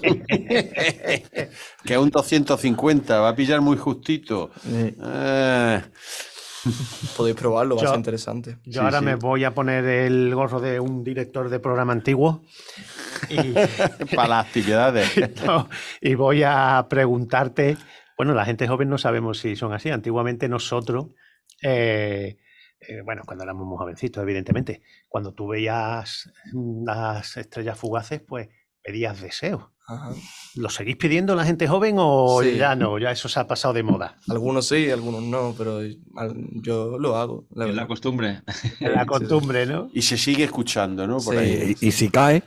Que es un doscientos cincuenta, va a pillar muy justito. Eh, Eh, Podéis probarlo, va a Yo- ser interesante. Yo Sí, ahora sí. me voy a poner el gorro de un director de programa antiguo y, para las actividades. no, y voy a preguntarte, bueno, la gente joven no sabemos si son así. Antiguamente nosotros, eh, eh, bueno, cuando éramos muy jovencitos, evidentemente, cuando tú veías las estrellas fugaces, pues pedías deseos. Ajá. ¿Lo seguís pidiendo la gente joven o Sí. ya no? Ya eso se ha pasado de moda. Algunos sí, algunos no, pero al- yo lo hago, la Es la verdad. costumbre. Es la costumbre, ¿no? Y se sigue escuchando, ¿no? Por Sí. ahí. Y, y si cae,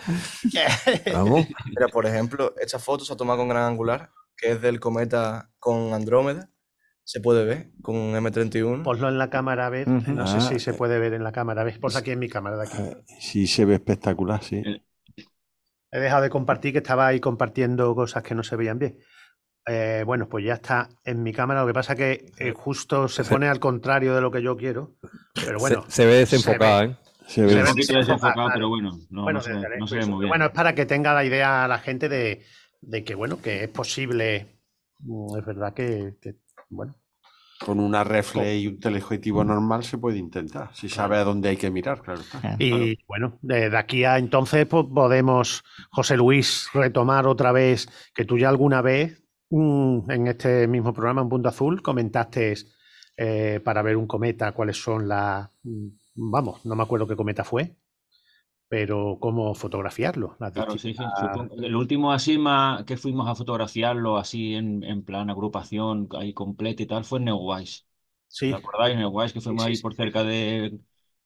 vamos. Mira, por ejemplo, esta foto se ha tomado con gran angular, que es del cometa con Andrómeda. Se puede ver con un eme treinta y uno. Ponlo en la cámara a ver. Ujú. No sé Ah, si se eh. puede ver en la cámara. A ver, ponlo aquí en mi cámara de aquí. Sí, se ve espectacular, sí. El- He dejado de compartir, que estaba ahí compartiendo cosas que no se veían bien. Eh, bueno, pues ya está en mi cámara. Lo que pasa que eh, justo se pone al contrario de lo que yo quiero. Pero bueno, se, se ve desenfocada, se ¿eh? Se Se ve. ve Un poquito desenfocado, desenfocado, vale. pero bueno, no, bueno, no se, desde no se ve lejos. muy bien. Bueno, es para que tenga la idea la gente de, de que, bueno, que es posible. mm, Es verdad que, que, bueno, Con una reflex y un teleobjetivo normal se puede intentar, si sabe a dónde hay que mirar, claro está. y bueno, de, de aquí a entonces pues, podemos, José Luis, retomar otra vez que tú ya alguna vez mm, en este mismo programa, en Punto Azul, comentaste eh, para ver un cometa cuáles son las, mm, vamos, no me acuerdo qué cometa fue, pero cómo fotografiarlo. Las Claro, sí, sí. distintas- Supongo- el último así más que fuimos a fotografiarlo así en, en plan agrupación ahí completa y tal fue Neowise. Sí, ¿Te acordáis? Neowise, que fuimos sí, ahí sí. por cerca de,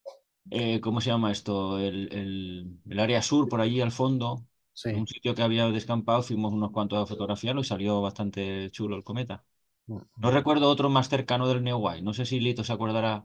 eh, ¿cómo se llama esto? El, el- el área sur, por allí al fondo. sí. Un sitio que había descampado, fuimos unos cuantos a fotografiarlo y salió bastante chulo el cometa. No recuerdo otro más cercano del Neowise. No sé si Lito se acordará.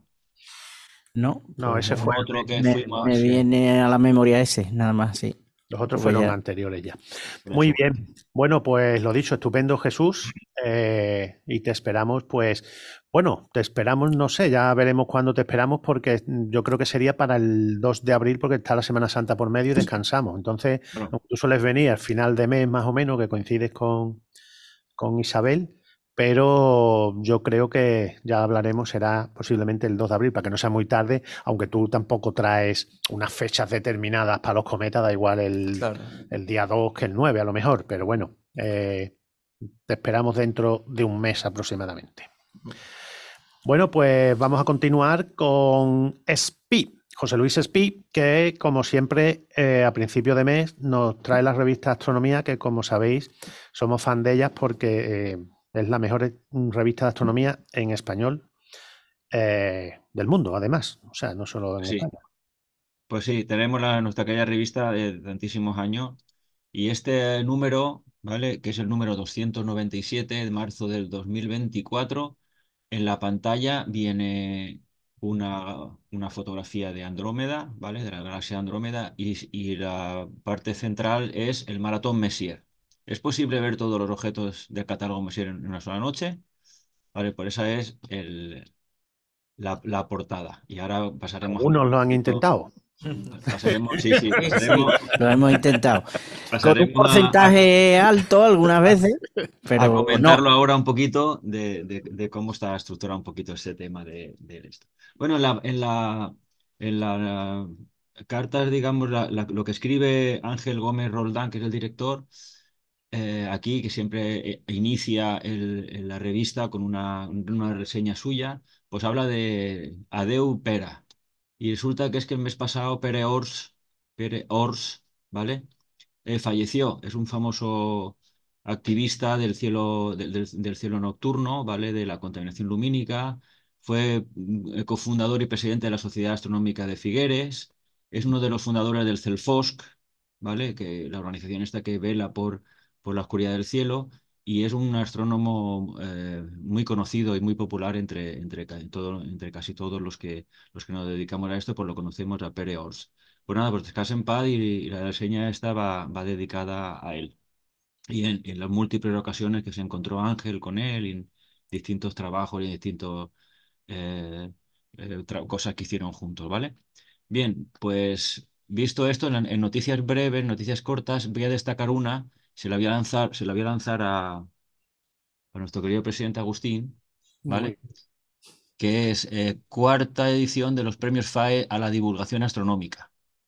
No, No, pues, ese fue. Otro que me, fuimos. me sí. viene a la memoria ese, nada más, sí. Los otros Pues fueron ya. anteriores ya. Por Muy eso. bien. Bueno, pues lo dicho, estupendo, Jesús. Eh, y te esperamos, pues, bueno, te esperamos, no sé, ya veremos cuándo te esperamos, porque yo creo que sería para el dos de abril, porque está la Semana Santa por medio y descansamos. Entonces, Bueno. tú sueles venir al final de mes más o menos, que coincides con, con Isabel, pero yo creo que ya hablaremos, será posiblemente el dos de abril, para que no sea muy tarde, aunque tú tampoco traes unas fechas determinadas para los cometas, da igual el, Claro. el día dos que el nueve a lo mejor, pero bueno, eh, te esperamos dentro de un mes aproximadamente. Bueno, pues vamos a continuar con Spi, José Luis Spi, que como siempre eh, a principio de mes nos trae la revista Astronomía, que como sabéis somos fan de ellas porque eh, es la mejor revista de astronomía en español eh, del mundo, además, o sea, no solo en Sí. España. Pues sí, tenemos la, nuestra aquella revista de tantísimos años y este número, ¿vale? Que es el número doscientos noventa y siete de marzo del dos mil veinticuatro, en la pantalla viene una, una fotografía de Andrómeda, ¿vale? De la galaxia Andrómeda y, y la parte central es el maratón Messier. ¿Es posible ver todos los objetos del catálogo Messier en una sola noche? Vale, por esa es el, la, la portada. Y ahora pasaremos a- Algunos lo han intentado. Pasaremos, sí, sí, pasaremos, Lo hemos intentado. Con un pasaremos a- porcentaje alto algunas veces, a, pero comentarlo no. ahora un poquito de, de- de cómo está estructurado un poquito este tema de, de esto. Bueno, en la, en la, en la cartas, digamos, la- la- lo que escribe Ángel Gómez Roldán, que es el director, eh, aquí, que siempre eh, inicia el- el- la revista con una, una reseña suya, pues habla de Adeu Pera. Y resulta que es que el mes pasado Pere Ors, Pere Ors, ¿vale? Eh, falleció. Es un famoso activista del cielo, del, del- del cielo nocturno, ¿vale? De la contaminación lumínica. Fue mm, eh, cofundador y presidente de la Sociedad Astronómica de Figueres. Es uno de los fundadores del CELFOSC, ¿vale? Que la organización esta que vela por, por la oscuridad del cielo. Y es un astrónomo eh, muy conocido y muy popular entre, entre, ca- todo, entre casi todos los que, los que nos dedicamos a esto, pues lo conocemos a Pere Ors. Pues nada, pues descansa en paz y, y la reseña esta va, va dedicada a él. Y en, en las múltiples ocasiones que se encontró Ángel con él, y en distintos trabajos y en distintos eh, eh, tra- cosas que hicieron juntos, ¿vale? Bien, pues visto esto, en, en noticias breves, noticias cortas, voy a destacar una, se la voy a lanzar, se la voy a lanzar a, a nuestro querido presidente Agustín, ¿vale? Muy Que es eh, cuarta edición de los premios FAE a la divulgación astronómica.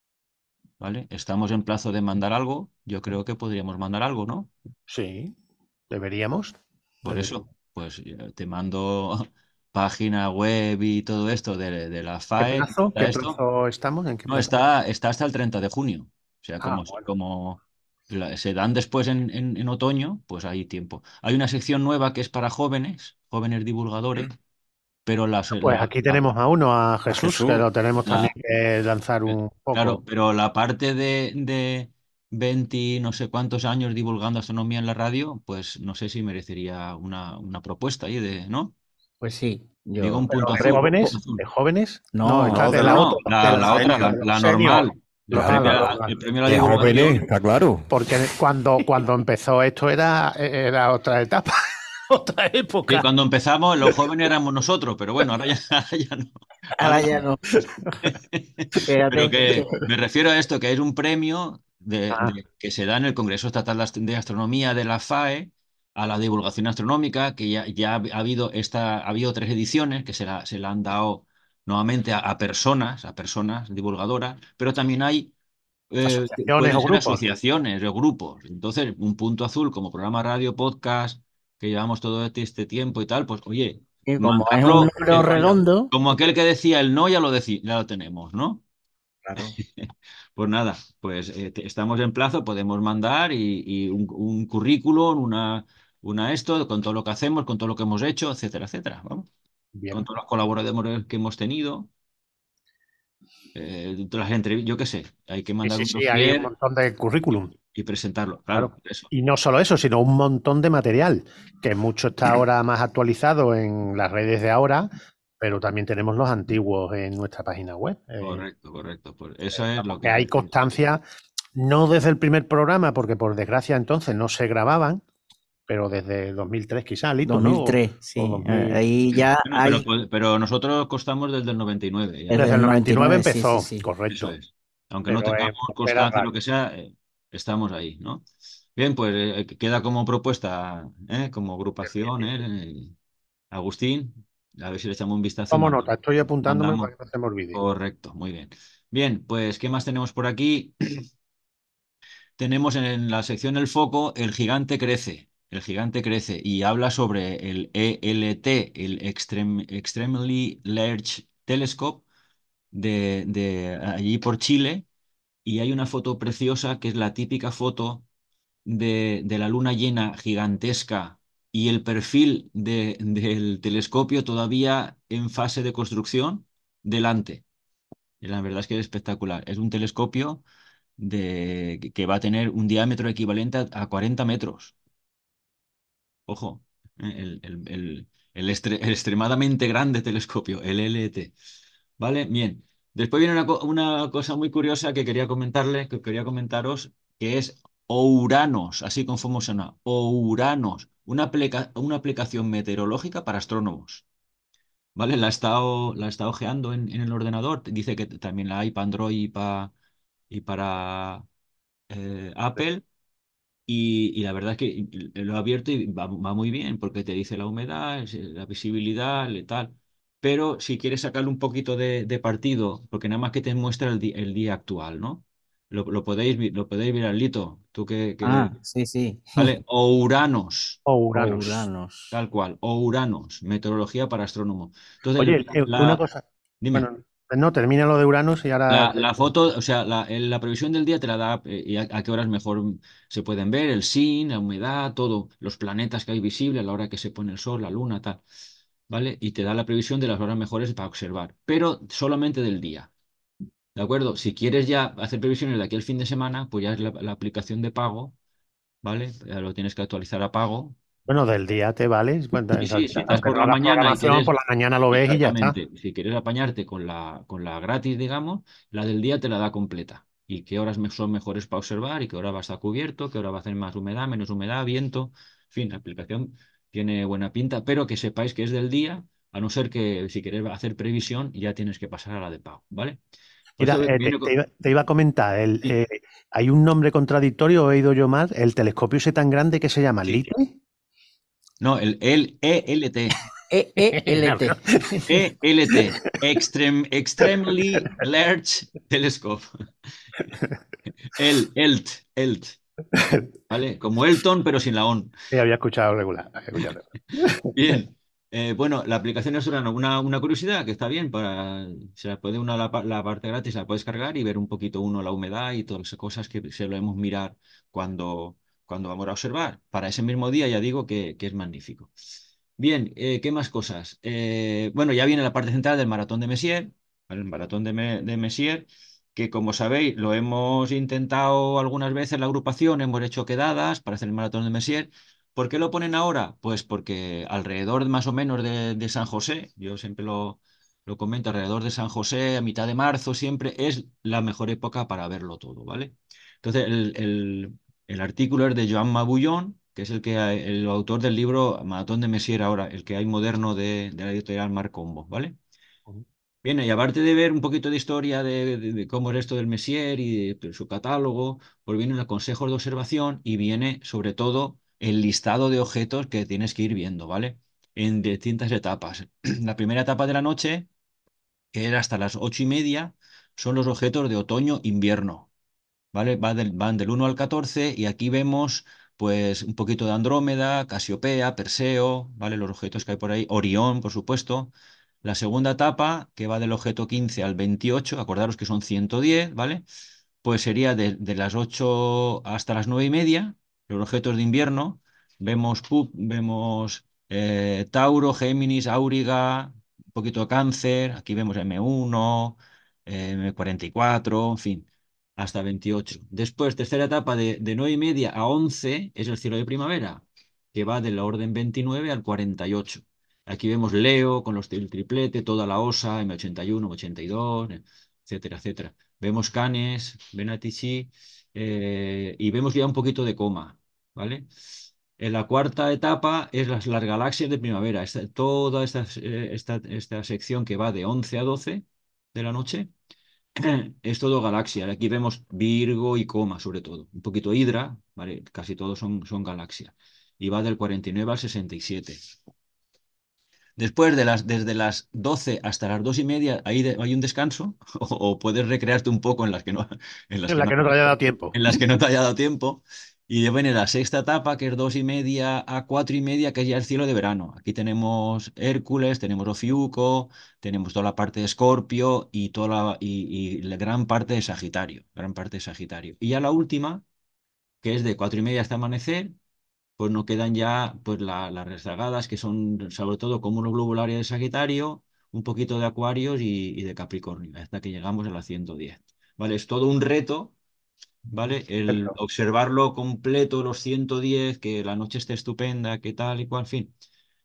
¿Vale? Estamos en plazo de mandar algo. Yo creo que podríamos mandar algo, ¿no? Sí, deberíamos. Por Deberíamos. eso, pues eh, te mando página web y todo esto de, de la ¿Qué FAE. plazo? ¿Está ¿Qué esto? plazo estamos? ¿En qué No, plazo? está, está hasta el treinta de junio. O sea, Ah, como, bueno. como la- se dan después en, en, en otoño, pues hay tiempo. Hay una sección nueva que es para jóvenes, jóvenes divulgadores, pero las, Pues la, aquí la- tenemos a uno, a A Jesús, que Jesús. lo tenemos también la- que lanzar Eh, un Claro, poco. pero la parte de, de veinte no sé cuántos años divulgando astronomía en la radio, pues no sé si merecería una, una propuesta ahí de, ¿no? Pues sí, Digo yo. un punto ¿De po- azul, un po- punto po- jóvenes? azul. ¿De jóvenes? No, no, está No, de de No, la los, otra, no, de la, de la, los la otra, senior. la, de los la senior. normal. El Ah, premio, la a- normal. el premio a la De jóvenes, divulgación. está claro. Porque cuando, cuando empezó esto era, era otra etapa, otra Sí, época. cuando empezamos, los jóvenes éramos nosotros, pero bueno, ahora ya, ahora ya no. Ahora ahora ya no. Pero Fíjate que que me refiero a esto, que es un premio de, Ah, de- que se da en el Congreso Estatal de Ast- de Astronomía de la FAE a la divulgación astronómica, que ya, ya ha habido esta, ha habido tres ediciones que se la, se la han dado nuevamente a, a personas, a personas divulgadoras, pero también hay, eh, asociaciones pueden o ser grupos. asociaciones o grupos. Entonces, un punto azul como programa radio, podcast, que llevamos todo este, este tiempo y tal, pues oye, que como es un mandarlo, número el- redondo, como aquel que decía el no, ya lo, deci- ya lo tenemos, ¿no? Claro. Pues nada, pues eh, te- estamos en plazo, podemos mandar y, y un, un currículum, una, una esto, con todo lo que hacemos, con todo lo que hemos hecho, etcétera, etcétera. Vamos, con Bien. todos los colaboradores que hemos tenido, eh, todas las entrevistas, yo qué sé, hay que Sí, mandar sí, un sí, hay un dossier montón de currículum. y presentarlo, claro, Claro. eso. Y no solo eso, sino un montón de material, que mucho está ahora más actualizado en las redes de ahora, pero también tenemos los antiguos en nuestra página web. Eh, Correcto, correcto. Pues eso es lo que que hay decimos. constancia, no desde el primer programa, porque por desgracia entonces no se grababan, pero desde dos mil tres quizá, Lito, ¿no? O, dos mil tres, o sí. dos mil. Ahí ya Bueno, pero, hay, pues, pero nosotros costamos desde el noventa y nueve, ya. desde Desde el el noventa y nueve noventa y nueve, sí, sí, empezó, sí. Eso correcto, es. Aunque no pero tengamos en Frontera constancia, lo Radio. que sea, eh, estamos ahí, ¿no? Bien, pues eh, queda como propuesta, ¿eh? Como agrupación, ¿eh? Agustín, a ver si le echamos un vistazo y Tomo mandamos. nota, estoy apuntándome mandamos. para que no se me olvide. Correcto, muy bien. Bien, pues, ¿qué más tenemos por aquí? Tenemos en la sección El Foco, El Gigante Crece. El Gigante Crece y habla sobre el E L T, el Extrem- Extremely Large Telescope de, de allí por Chile. Y hay una foto preciosa que es la típica foto de, de la luna llena gigantesca y el perfil de- del telescopio todavía en fase de construcción delante. Y la verdad es que es espectacular. Es un telescopio de, que que va a tener un diámetro equivalente a, a cuarenta metros. Ojo, ¿eh? el, el- el- el estre- el extremadamente grande telescopio, el L T. ¿Vale? Bien. Después viene una, co- una cosa muy curiosa que quería comentarle, que quería comentaros, que es Ouranos, así como suena, Ouranos, una, aplica- una aplicación meteorológica para astrónomos. ¿Vale? La he estado, la he estado ojeando en, en el ordenador. Dice que también la hay para Android y, pa- y para eh, Apple. Y, y la verdad es que lo he abierto y va, va muy bien porque te dice la humedad, es- la visibilidad, le tal. Pero si quieres sacarle un poquito de, de partido, porque nada más que te muestra el, di- el día actual, ¿no? lo, lo podéis, vi- lo podéis mirar, Lito, tú que, que- Ah, sí, sí. ¿vale? O Uranos, O O Uranus. Uranos. tal cual, o Uranos, meteorología para astrónomo. Entonces, Oye, eh, la, una la- cosa. dime. Bueno, no, termina lo de Uranus y ahora. La, la foto, o sea, la, el- la previsión del día te la da eh, y a, a qué horas mejor se pueden ver, el sin, la humedad, todo, los planetas que hay visibles a la hora que se pone el sol, la luna, tal, ¿vale? Y te da la previsión de las horas mejores para observar, pero solamente del día, ¿de acuerdo? Si quieres ya hacer previsiones de aquí al fin de semana, pues ya es la, la aplicación de pago, ¿vale? Ya lo tienes que actualizar a pago. Bueno, del día te vales. Bueno, Sí, sí, si estás aunque por no la hagas mañana y programación, quieres, por la mañana lo ves y ya está. exactamente, si quieres apañarte con la, con la gratis, digamos, la del día te la da completa. Y qué horas me- son mejores para observar y qué hora va a estar cubierto, qué hora va a hacer más humedad, menos humedad, viento. En fin, la aplicación tiene buena pinta, pero que sepáis que es del día, a no ser que si queréis hacer previsión ya tienes que pasar a la de pago, ¿vale? Por Mira, eso eh, te, viene te con... iba, te iba a comentar, el, Sí, eh, hay un nombre contradictorio, he oído yo mal, el telescopio ese tan grande que se llama sí. LITE. No, el, el E L T. E E L T. E L T. Extreme, Extremely Large Telescope. El, E L T, E L T. ¿Vale? Como Elton, pero sin la on. Sí, había escuchado regular. Había escuchado regular. Bien. Eh, bueno, la aplicación es una, una, una curiosidad que está bien para. Se la puede una la, pa- la parte gratis, la puedes cargar y ver un poquito uno la humedad y todas esas cosas que se lo hemos mirar cuando, cuando vamos a observar. Para ese mismo día ya digo que, que es magnífico. Bien, eh, ¿qué más cosas? Eh, bueno, ya viene la parte central del maratón de Messier, ¿vale? El maratón de, Me- de Messier, que como sabéis lo hemos intentado algunas veces la agrupación, hemos hecho quedadas para hacer el maratón de Messier. ¿Por qué lo ponen ahora? Pues porque alrededor más o menos de, de San José, yo siempre lo, lo comento, alrededor de San José, a mitad de marzo, siempre es la mejor época para verlo todo, ¿vale? Entonces, el, el- el artículo es de Joan Mabullón, que es el, que, el autor del libro Maratón de Messier ahora, el que hay moderno de, de la editorial Marcombo, ¿vale? Bien, y aparte de ver un poquito de historia de, de- de cómo es esto del Messier y de su catálogo, pues vienen los consejos de observación y viene sobre todo el listado de objetos que tienes que ir viendo, ¿vale? En distintas etapas. La primera etapa de la noche, que era hasta las ocho y media, son los objetos de otoño-invierno. ¿Vale? Va del- van del uno al catorce y aquí vemos pues un poquito de Andrómeda, Casiopea, Perseo, ¿vale? Los objetos que hay por ahí, Orión, por supuesto. La segunda etapa, que va del objeto quince al veintiocho, acordaros que son ciento diez, ¿vale? Pues sería de, de las ocho hasta las nueve y media, los objetos de invierno. Vemos Pup, vemos eh, Tauro, Géminis, Auriga, un poquito de Cáncer, aquí vemos M uno, eh, M cuarenta y cuatro, en fin hasta veintiocho. Después, tercera etapa de, de nueve y media a once es el cielo de primavera, que va de la orden veintinueve al cuarenta y ocho. Aquí vemos Leo con los, el triplete, toda la osa, M ochenta y uno, M ochenta y dos, etcétera, etcétera. Vemos Canes, Benatici, eh, y vemos ya un poquito de coma, ¿vale? En la cuarta etapa es las, las galaxias de primavera. Esta- toda esta, eh, esta, esta sección que va de once a doce de la noche es todo galaxia. Aquí vemos Virgo y Coma, sobre todo. Un poquito Hidra, ¿vale? Casi todos son, son galaxia. Y va del cuarenta y nueve al sesenta y siete. Después, de las, desde las doce hasta las dos y media, ahí de- hay un descanso, o, o puedes recrearte un poco en las que no, en las En que la no, que no te haya dado tiempo. en las que no te haya dado tiempo. Y ya viene la sexta etapa, que es dos y media a cuatro y media, que es ya el cielo de verano. Aquí tenemos Hércules, tenemos Ofiuco, tenemos toda la parte de Escorpio y toda la, y, y la gran parte de Sagitario, gran parte de Sagitario. Y ya la última, que es de cuatro y media hasta amanecer, pues nos quedan ya pues la- las rezagadas, que son sobre todo cúmulo globulares de Sagitario, un poquito de Acuarios y, y de Capricornio, hasta que llegamos a la ciento diez. ¿Vale? Es todo un reto, ¿vale? El Perfecto. observarlo completo, los ciento diez, que la noche esté estupenda, que tal y cual, en fin.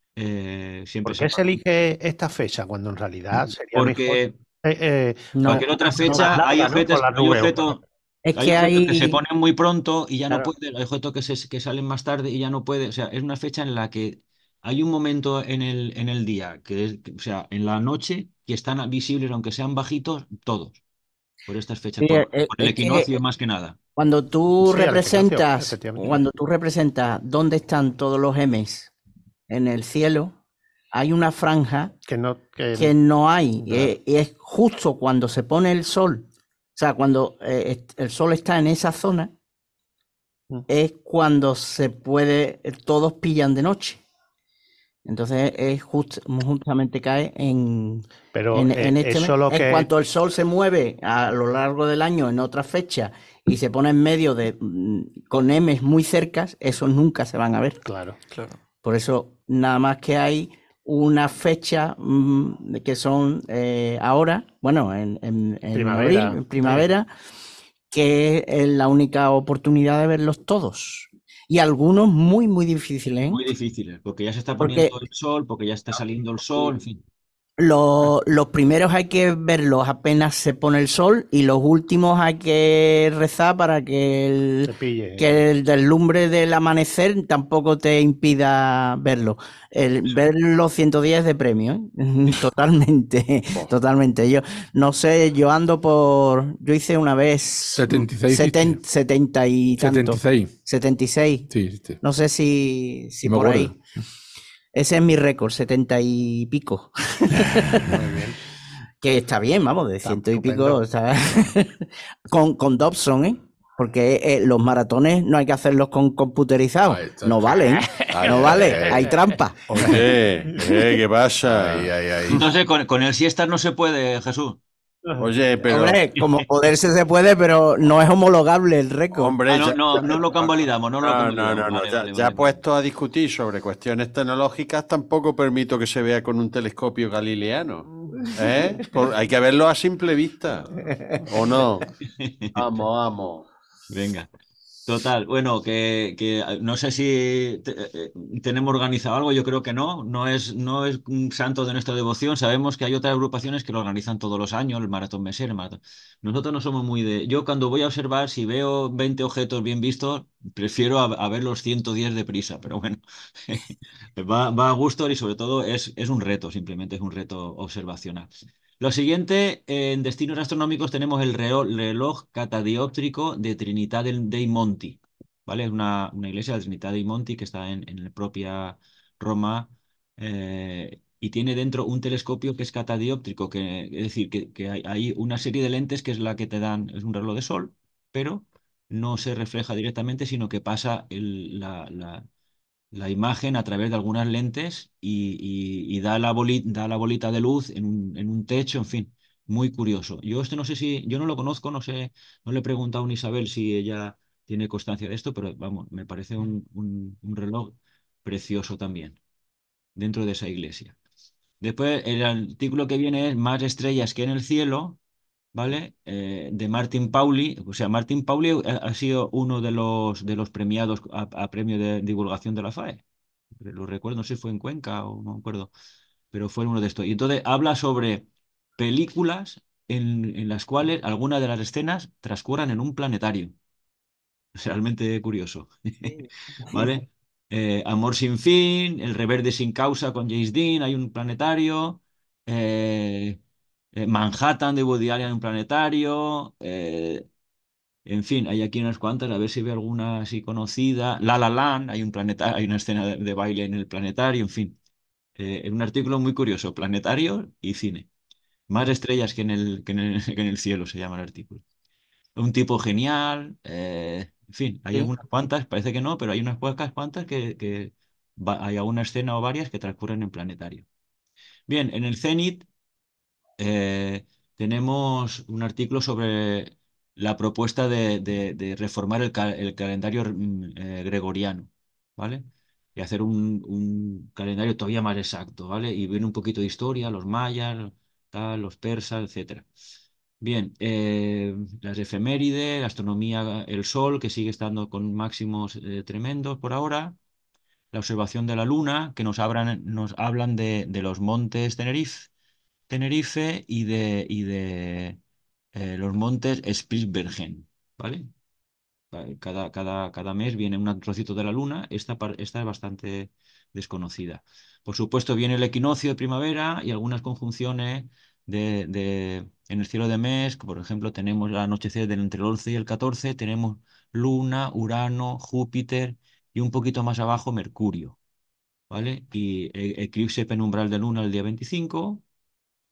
Eh, siempre ¿Por se qué se pasa. elige esta fecha cuando en realidad sería mejor Porque eh, eh, No, cualquier otra una más fecha hay larga, ¿no? Con objetos, las hay nubes. objetos, es hay que objetos que se hay, ponen muy pronto y ya no Claro. pueden, hay objetos que, se, que salen más tarde y ya no puede. O sea, es una fecha en la que hay un momento en el, en el día, que es, que- o sea, en la noche, que están visibles, aunque sean bajitos, todos, por estas fechas, sí, por, es, por el es equinoccio que más que nada. cuando tú Sí, al equinoccio, representas, efectivamente. cuando tú representas dónde están todos los M's en el cielo, hay una franja Que no, que que no hay. Claro. eh, y es justo cuando se pone el sol, sea, cuando eh, est- el sol está en esa zona, Mm. es cuando se puede, eh, todos pillan de noche. Entonces es just- justamente cae en, Pero en, eh, en este mes. eso lo En que... cuanto el sol se mueve a lo largo del año en otra fecha y se pone en medio de mm, con M's muy cercas, esos nunca se van a ver. Claro. Claro. Por eso nada más que hay una fecha mm, que son eh, ahora, bueno, en, en- en Primavera. abril, en primavera, que es la única oportunidad de verlos todos. Y algunos muy, muy difíciles, ¿eh? Muy difíciles, porque ya se está Porque poniendo el sol, porque ya está saliendo el sol, en fin. Lo- los primeros hay que verlos apenas se pone el sol y los últimos hay que rezar para que Se el, pille. que el deslumbre del amanecer tampoco te impida verlo. El, ver los ciento diez de premio, ¿eh? Totalmente, totalmente. Yo no sé, yo ando por, yo hice una vez setenta y seis seten- hiciste. setenta y tanto, setenta y seis. setenta y seis. Sí, sí. No sé si, si Sí me por acuerdo. ahí. Ese es mi récord, setenta y pico. Muy bien. Que está bien, vamos, de Está ciento y estupendo. pico. Está... con, con Dobson, ¿eh? Porque eh, los maratones no hay que hacerlos con computerizados. Ahí está. No valen. Ay, No ay, vale. ay, Hay ay. trampa. Oye, eh, ¿qué pasa? Ahí, ahí, ahí. Entonces, con, con el siestas no se puede, Jesús. Oye, pero... Hombre, como poderse se puede, pero no es homologable el récord. Hombre, Ah, no, ya- no, ya- no lo convalidamos, no lo No, no, convalidamos. no, no. Vale, Ya, vale, ya vale. puesto a discutir sobre cuestiones tecnológicas, tampoco permito que se vea con un telescopio galileano. ¿Eh? Por- hay que verlo a simple vista. ¿O no? Vamos, vamos. Venga. Total, bueno, que, que eh, no sé si te- eh, tenemos organizado algo, yo creo que no, no es, no es un santo de nuestra devoción, sabemos que hay otras agrupaciones que lo organizan todos los años, el maratón mesero, el maratón. Nosotros no somos muy de... Yo cuando voy a observar, si veo veinte objetos bien vistos, prefiero a, a ver los ciento diez de prisa, pero bueno, va, va a gusto y sobre todo es, es un reto, simplemente es un reto observacional. Lo siguiente, en destinos astronómicos tenemos el reo- reloj catadióptrico de Trinità del- dei Monti, ¿vale? Es una, una iglesia de Trinità dei Monti que está en, en la propia Roma eh, y tiene dentro un telescopio que es catadióptrico, que, es decir, que, que hay, hay una serie de lentes que es la que te dan, es un reloj de sol, pero no se refleja directamente, sino que pasa el- la, la- la imagen a través de algunas lentes y, y- y da la boli- da la bolita de luz en un, en un techo, en fin, muy curioso. Yo esto no sé si, yo no lo conozco, no sé, no le he preguntado a Isabel si ella tiene constancia de esto, pero vamos, me parece un, un- un reloj precioso también, dentro de esa iglesia. Después, el artículo que viene es Más estrellas que en el cielo, ¿vale? Eh, de Martin Pauli. O sea, Martin Pauli ha, ha sido uno de los, de los premiados a, a premio de divulgación de la FAE. Lo recuerdo, no sé si fue en Cuenca o no me acuerdo, pero fue uno de estos. Y entonces habla sobre películas en, en las cuales algunas de las escenas transcurran en un planetario. Es realmente curioso. ¿Vale? Eh, Amor sin fin, El reverde sin causa con James Dean, hay un planetario. eh, eh, Manhattan de Woody Allen, un planetario. eh, en fin, hay aquí unas cuantas, a ver si veo alguna así conocida. La La Land, hay un planeta, hay una escena de, de baile en el planetario, en fin. Eh, un artículo muy curioso, planetario y cine. Más estrellas que en el, que en el, que en el cielo se llama el artículo. Un tipo genial, eh, en fin, hay Sí. unas cuantas, parece que no, pero hay unas pocas cuantas que, que va- hay alguna escena o varias que transcurren en planetario. Bien, en el Zenit eh, tenemos un artículo sobre la propuesta de, de- de reformar el, ca- el calendario mm, eh, gregoriano, ¿vale? Y hacer un, un calendario todavía más exacto, ¿vale? Y viene un poquito de historia, los mayas, tal, los persas, etcétera. Bien, eh, las efemérides, la astronomía, el sol, que sigue estando con máximos eh, tremendos por ahora. La observación de la luna, que nos, abran- nos hablan de, de los montes Tenerife, Tenerife y de, y de eh, los montes Spitsbergen, ¿vale? Vale, Cada, cada, cada mes viene un trocito de la luna, esta, par- esta es bastante desconocida. Por supuesto, viene el equinoccio de primavera y algunas conjunciones de, de- en el cielo de mes, que por ejemplo tenemos el anochecer del entre el once y el catorce, tenemos Luna, Urano, Júpiter y un poquito más abajo Mercurio, ¿vale? Y e- eclipse penumbral de luna el día veinticinco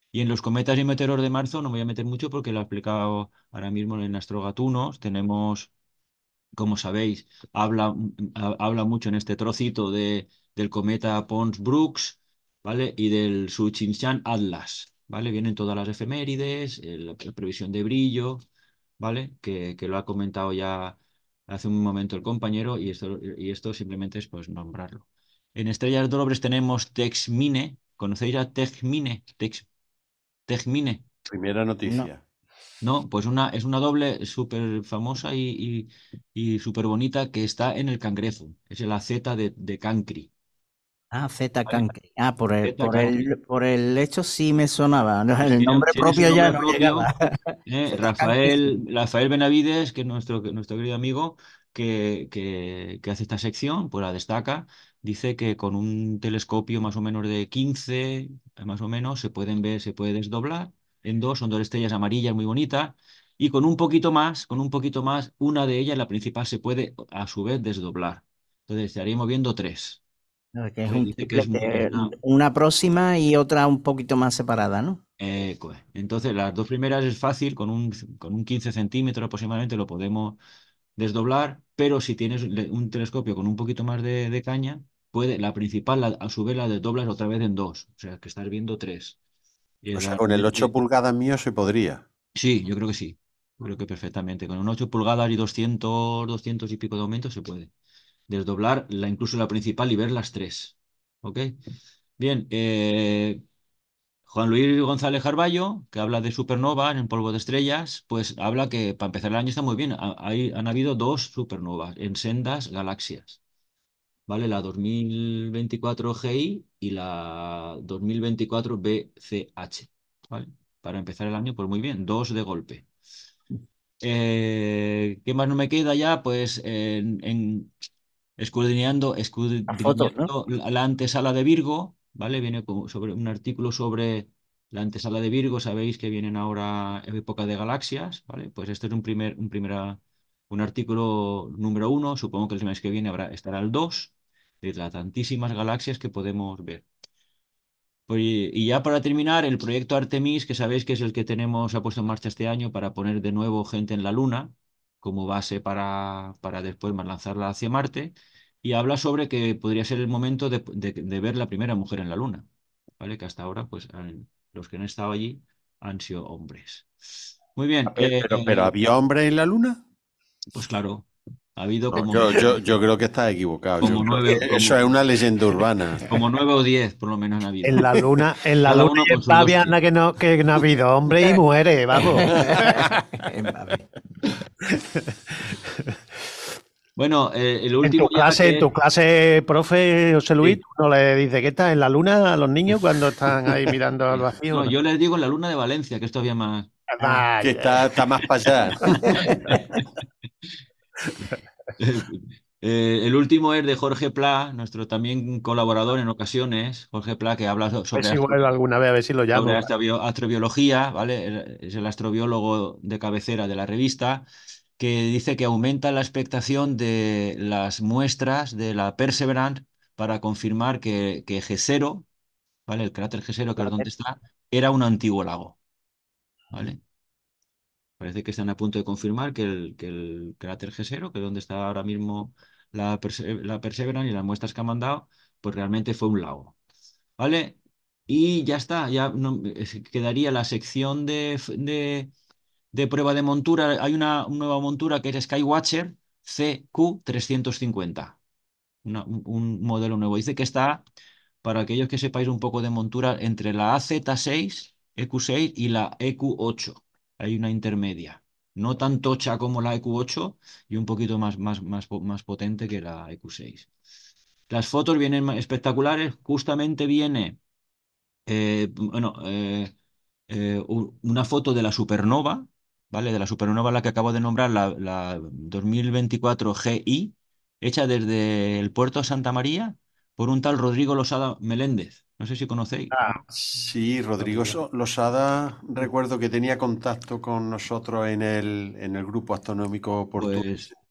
Y en los cometas y meteoros de marzo no me voy a meter mucho porque lo he explicado ahora mismo en Astrogatunos. Tenemos, como sabéis, habla, ha- habla mucho en este trocito de, del cometa Pons-Brooks, ¿vale? Y del Tsuchinshan Atlas, ¿vale? Vienen todas las efemérides, el- la previsión de brillo, ¿vale? Que, que lo ha comentado ya hace un momento el compañero y esto, y esto simplemente es pues nombrarlo. En estrellas dobles tenemos Texmine. ¿Conocéis a Texmine? Tex, Texmine. Primera No. noticia. No, pues una, es una doble súper famosa y, y, y súper bonita que está en el Cangrejo. Es la Z de, de Cancri. Ah, Z ¿Vale? Cancri. Ah, por el, Z por Cancri. el, por el hecho sí me sonaba. ¿No? Pues El tiene, nombre tiene su propio ya nombre no propio. llegaba. ¿eh? Z Cancri sí. Rafael, Rafael Benavides, que es nuestro, que- nuestro querido amigo, que, que, que hace esta sección, pues la destaca. Dice que con un telescopio más o menos de quince, más o menos, se pueden ver, se puede desdoblar en dos, son dos estrellas amarillas muy bonitas. Y con un poquito más, con un poquito más, una de ellas, la principal, se puede a su vez desdoblar. Entonces estaríamos viendo tres. No, que es Entonces un dice que es, mu- es triplete. una, Una próxima y otra un poquito más separada, ¿no? Eh, co- entonces, las dos primeras es fácil, con un, con un quince centímetros aproximadamente lo podemos desdoblar, pero si tienes le- un telescopio con un poquito más de, de caña, puede, la principal, la- a su vez, la desdoblas otra vez en dos, o sea, que estás viendo tres. Y O es sea, con el ocho realmente, pulgadas mío se podría. sí, yo creo que sí, yo creo que perfectamente. Con un ocho pulgadas y doscientos doscientos y pico de aumento se puede desdoblar la, incluso la principal y ver las tres. ¿Ok? Bien, eh, Juan Luis González Carballo, que habla de supernovas en polvo de estrellas, pues habla que para empezar el año está muy bien. Ha- hay- han habido dos supernovas en sendas galaxias, ¿vale? La dos mil veinticuatro G I y la dos mil veinticuatro B C H, ¿vale? Para empezar el año, pues muy bien, dos de golpe. Eh, ¿qué más no me queda ya? Pues en, en escudriñando, Las fotos, ¿no? escudriñando la la antesala de Virgo, ¿vale? Viene como sobre un artículo sobre la antesala de Virgo, sabéis que vienen ahora en época de galaxias, ¿vale? Pues este es un primer, un primera, un artículo número uno, supongo que el mes que viene habrá, estará el dos, de las tantísimas galaxias que podemos ver. Pues, y y ya para terminar, el proyecto Artemis, que sabéis que es el que tenemos, ha puesto en marcha este año para poner de nuevo gente en la Luna, como base para, para después más lanzarla hacia Marte, y habla sobre que podría ser el momento de, de- de ver la primera mujer en la Luna, ¿vale? Que hasta ahora, pues, han- los que han estado allí han sido hombres. Muy bien, Pe- eh, Pero, pero, ¿había hombres en la luna? pues claro, ha habido No, como, yo, yo, yo creo que estás equivocado. Yo como creo nueve, que eso como, es una leyenda urbana. como nueve o diez, por lo menos han En habido. la luna, en la Cada luna uno y con en sus dos Pavia anda tíos. que no, que no ha habido hombres y mujeres, vamos. Bueno, eh, el En último tu ya clase, en tu que... clase, profe José Luis, Sí, ¿tú no le dices que estás en la luna a los niños cuando están ahí mirando al vacío? no, ¿No? yo les digo en la luna de Valencia, que es todavía más... Que Vaya. está, está más para allá. Eh, el último es de Jorge Pla, nuestro también colaborador en ocasiones, Jorge Pla, que habla so- A ver sobre, si astro- vuelvo alguna vez, a ver si lo sobre llamo. astrobio- astrobiología, ¿vale? Es el astrobiólogo de cabecera de la revista, que dice que aumenta la expectación de las muestras de la Perseverance para confirmar que, que G cero, ¿vale? El cráter G cero, que es donde está, era un antiguo lago, ¿vale? Parece que están a punto de confirmar que el, que el cráter G cero, que es donde está ahora mismo la, Perse- la Perseverance y las muestras que han mandado, pues realmente fue un lago. ¿Vale? Y ya está, ya no- es- quedaría la sección de, f- de, de prueba de montura. Hay una, una nueva montura que es Skywatcher C Q trescientos cincuenta, una- un, un modelo nuevo. Dice que está, para aquellos que sepáis un poco de montura, entre la A Z seis, E Q seis y la E Q ocho. Hay una intermedia. No tan tocha como la E Q ocho y un poquito más, más, más, po- más potente que la E Q seis. Las fotos vienen ma- espectaculares. Justamente viene eh, bueno, eh, eh, u- una foto de la supernova, ¿vale? De la supernova la que acabo de nombrar, la, la dos mil veinticuatro G I, hecha desde el puerto de Santa María por un tal Rodrigo Losada Meléndez. No sé si conocéis. Ah, Sí, Rodrigo Rodrigo. So- Losada, recuerdo que tenía contacto con nosotros en el, en el grupo astronómico portugués. Pues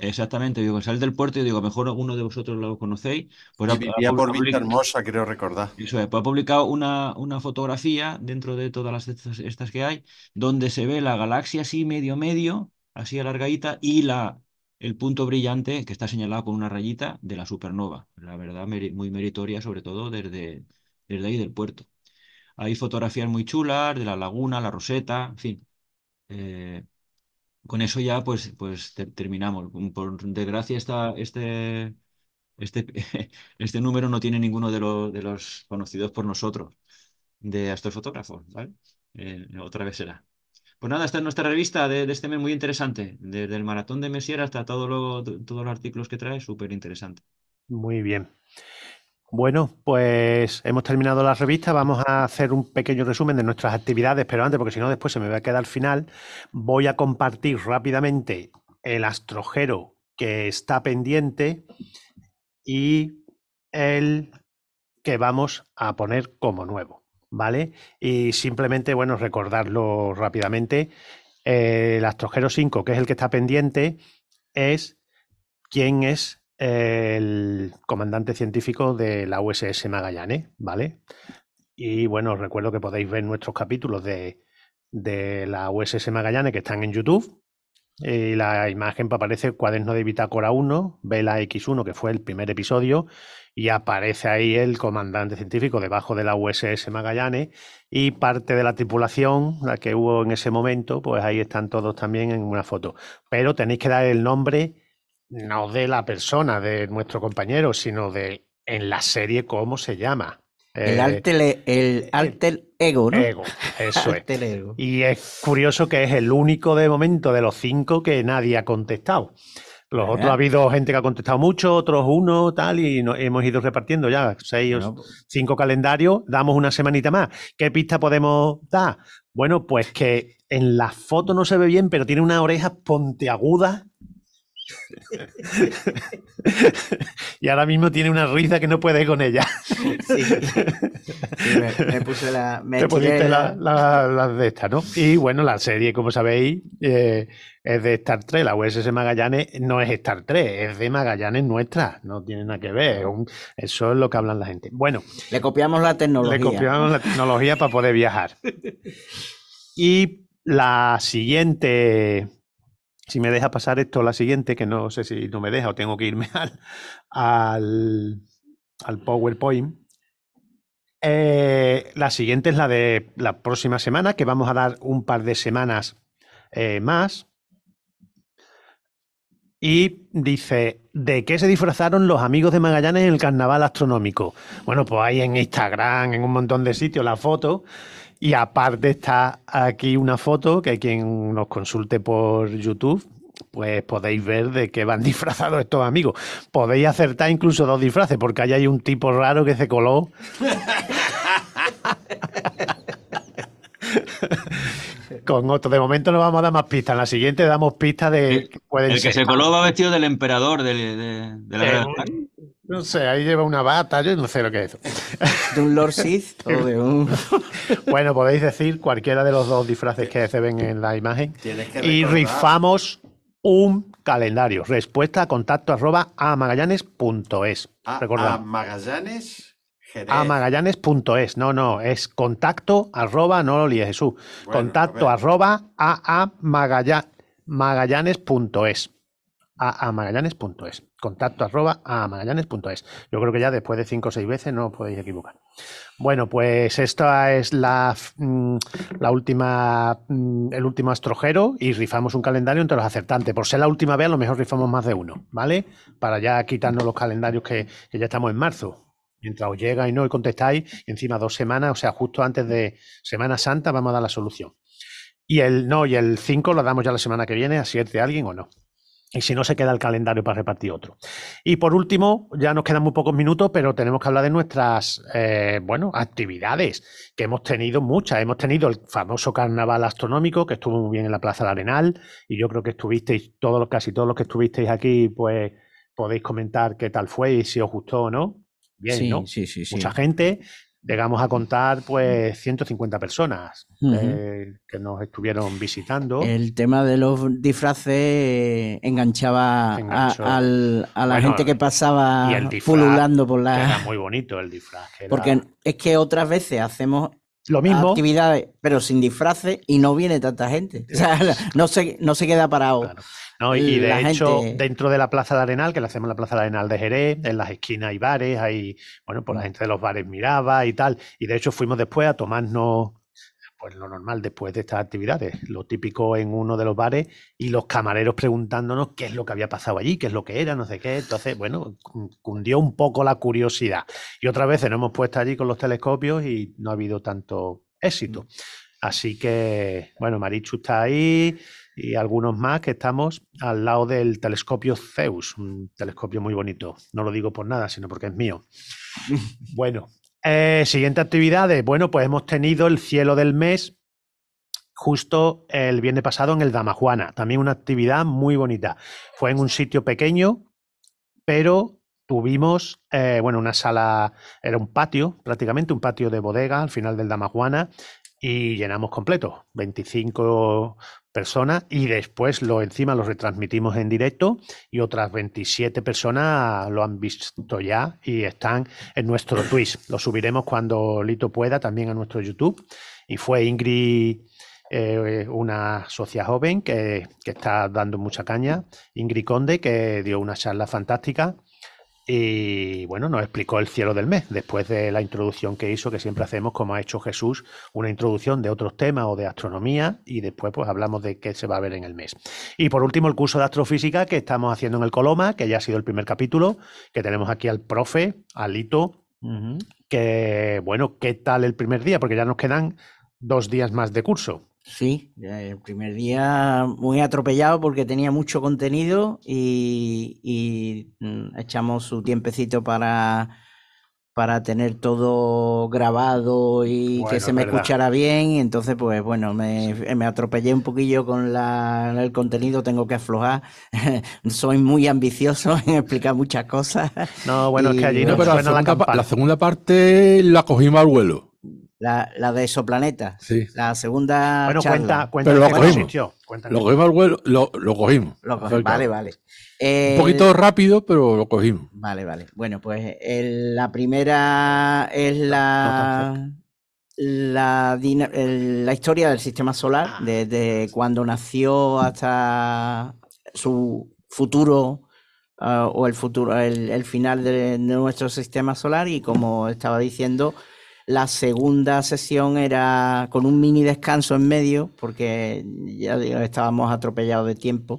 Exactamente, digo, sale del puerto y digo, a lo mejor alguno de vosotros lo conocéis. Pues Y ha- ha vivía por publi- Vista Hermosa, creo recordar. Eso es, pues ha publicado una, una fotografía dentro de todas las estas, estas que hay, donde se ve la galaxia así medio medio, así alargadita, y la, el punto brillante que está señalado con una rayita de la supernova. La verdad, meri- muy meritoria, sobre todo desde, desde ahí del puerto. Hay fotografías muy chulas de la laguna, la Roseta, en fin. Eh, con eso ya pues, pues te- terminamos. Por desgracia, esta, este, este, este número no tiene ninguno de los, de los conocidos por nosotros de astrofotógrafos, ¿vale? Eh, otra vez será. Pues nada, esta es nuestra revista de, de este mes muy interesante. Desde el maratón de Messier hasta todo lo- todos los artículos que trae, súper interesante. Muy bien. Bueno, pues hemos terminado la revista. Vamos a hacer un pequeño resumen de nuestras actividades, pero antes, porque si no después se me va a quedar al final, voy a compartir rápidamente el astrojero que está pendiente y el que vamos a poner como nuevo, ¿vale? Y simplemente, bueno, recordarlo rápidamente. Eh, el astrojero cinco, que es el que está pendiente, es quién es el comandante científico de la U S S Magallanes, ¿vale? Y bueno, os recuerdo que podéis ver nuestros capítulos de, de la U S S Magallanes que están en YouTube. Y la imagen aparece Cuaderno de Bitácora uno, Vela equis uno, que fue el primer episodio, y aparece ahí el comandante científico debajo de la U S S Magallanes y parte de la tripulación, la que hubo en ese momento, pues ahí están todos también en una foto. Pero tenéis que dar el nombre no de la persona, de nuestro compañero, sino de en la serie cómo se llama. El Eh, alter, el alter ego, ¿no? Ego, eso es. Alter ego. Y es curioso que es el único de momento de los cinco que nadie ha contestado. Los Ajá. otros ha habido gente que ha contestado mucho, otros uno, tal, y nos hemos ido repartiendo ya seis Bueno, o cinco calendarios. Damos una semanita más. ¿Qué pista podemos dar? Bueno, pues que en la foto no se ve bien, pero tiene unas orejas pontiagudas. Y ahora mismo tiene una risa que no puede con ella. Sí. Sí, me, me puse la. Me Te pusiste tiré las la, la de estas, ¿no? Y bueno, la serie, como sabéis, eh, es de Star Trek. La U S S Magallanes no es Star Trek, es de Magallanes nuestra. No tiene nada que ver. es un- eso es lo que hablan la gente. Bueno, Le copiamos la tecnología. le copiamos la tecnología para poder viajar. Y la siguiente, si me deja pasar esto, la siguiente, que no sé si no me deja o tengo que irme al, al, al PowerPoint. Eh, la siguiente es la de la próxima semana, que vamos a dar un par de semanas eh, más. Y dice, ¿de qué se disfrazaron los amigos de Magallanes en el carnaval astronómico? Bueno, pues hay en Instagram, en un montón de sitios, la foto. Y aparte está aquí una foto que quien nos consulte por YouTube, pues podéis ver de qué van disfrazados estos amigos. Podéis acertar incluso dos disfraces, porque ahí hay un tipo raro que se coló. Con otro. De momento no vamos a dar más pistas. En la siguiente damos pistas de que pueden El que ser. se coló va vestido del emperador de, de- de la Eh, Guerra. no sé, ahí lleva una bata, yo no sé lo que es eso. De un Lord Sith o de un. Bueno, podéis decir cualquiera de los dos disfraces que se ven en la imagen. Tienes que Y recordar- rifamos un calendario. Respuesta a contacto arroba a magallanes punto es. A, a Recordad, Magallanes, Jerez. a magallanes punto es. No, no, es contacto arroba, no lo líes, Jesús. Bueno, contacto a ver. arroba a, a magalla- magallanes punto es. A, a magallanes punto es. Contacto arroba a magallanes punto es. Yo creo que ya después de cinco o seis veces no os podéis equivocar. Bueno, pues esta es la, mm, la última, mm, el último astrojero y rifamos un calendario entre los acertantes. Por ser la última vez, a lo mejor rifamos más de uno, ¿vale? Para ya quitarnos los calendarios que, que ya estamos en marzo. Mientras os llega y no y contestáis, y encima dos semanas, o sea, justo antes de Semana Santa, vamos a dar la solución. Y el no, y el cinco lo damos ya la semana que viene, así es de alguien o no. Y si no, se queda el calendario para repartir otro. Y por último, ya nos quedan muy pocos minutos, pero tenemos que hablar de nuestras eh, bueno, actividades, que hemos tenido muchas. Hemos tenido el famoso carnaval astronómico, que estuvo muy bien en la Plaza del Arenal, y yo creo que estuvisteis, todos los, casi todos los que estuvisteis aquí, pues podéis comentar qué tal fue y si os gustó o no. Bien, Sí, ¿no? sí, sí, sí. Mucha gente. llegamos a contar pues ciento cincuenta personas Ujú. eh, que nos estuvieron visitando. El tema de los disfraces eh, enganchaba a, Enganchó. al- a la Bueno, gente que pasaba y el disfraz, pululando por que era la... muy bonito el disfraz. que era Porque es que otras veces hacemos lo mismo. actividades, pero sin disfraces y no viene tanta gente. O sea, no se, no se queda parado. Claro. No, y y de la hecho, gente- dentro de la Plaza de Arenal, que le hacemos la Plaza de Arenal de Jerez, en las esquinas hay bares, hay, bueno, pues la gente de los bares miraba y tal. Y de hecho fuimos después a tomarnos, pues lo normal después de estas actividades, lo típico en uno de los bares y los camareros preguntándonos qué es lo que había pasado allí, qué es lo que era, no sé qué. Entonces, bueno, cu- cundió un poco la curiosidad. Y otras veces nos hemos puesto allí con los telescopios y no ha habido tanto éxito. Así que, bueno, Marichu está ahí y algunos más que estamos al lado del telescopio Zeus, un telescopio muy bonito. No lo digo por nada, sino porque es mío. Bueno, eh, siguiente actividades. Bueno, pues hemos tenido el cielo del mes justo el viernes pasado en el Damajuana. También una actividad muy bonita. Fue en un sitio pequeño, pero tuvimos, eh, bueno, una sala, era un patio, prácticamente un patio de bodega al final del Damajuana y llenamos completo, veinticinco personas y después lo encima lo retransmitimos en directo y otras veintisiete personas lo han visto ya y están en nuestro Twitch. Lo subiremos cuando Lito pueda también a nuestro YouTube. Y fue Ingrid, eh, una socia joven que, que está dando mucha caña, Ingrid Conde, que dio una charla fantástica y bueno, nos explicó el cielo del mes después de la introducción que hizo, que siempre hacemos como ha hecho Jesús, una introducción de otros temas o de astronomía y después pues hablamos de qué se va a ver en el mes. Y por último el curso de astrofísica que estamos haciendo en el Coloma, que ya ha sido el primer capítulo, que tenemos aquí al profe, a Lito, Ujú. que bueno, ¿qué tal el primer día? Porque ya nos quedan dos días más de curso. Sí, el primer día muy atropellado porque tenía mucho contenido y, y, mm, echamos su tiempecito para, para tener todo grabado y Bueno, que se me es verdad. escuchara bien. Y entonces, pues bueno, me, me atropellé un poquillo con la, el contenido, tengo que aflojar. Soy muy ambicioso en explicar muchas cosas. No, bueno, es que Y, allí No, no pero la suena la segunda, pa- campana. la segunda parte la cogimos al vuelo. La, la de exoplanetas, Sí. la segunda Bueno, charla. cuenta, cuenta Pero en lo qué cogimos. consistió. Cuenta en Lo qué- cogimos al vuelo, lo, lo cogimos. Lo co- al fin y al vale, cabo. vale. Un El- poquito rápido, pero lo cogimos. Vale, vale. Bueno, pues el- la primera es la, la, dina- el- la historia del sistema solar, desde cuando nació hasta su futuro ah, o el futuro, el, el final de, de nuestro sistema solar. Y como estaba diciendo, la segunda sesión era con un mini descanso en medio, porque ya digo, estábamos atropellados de tiempo.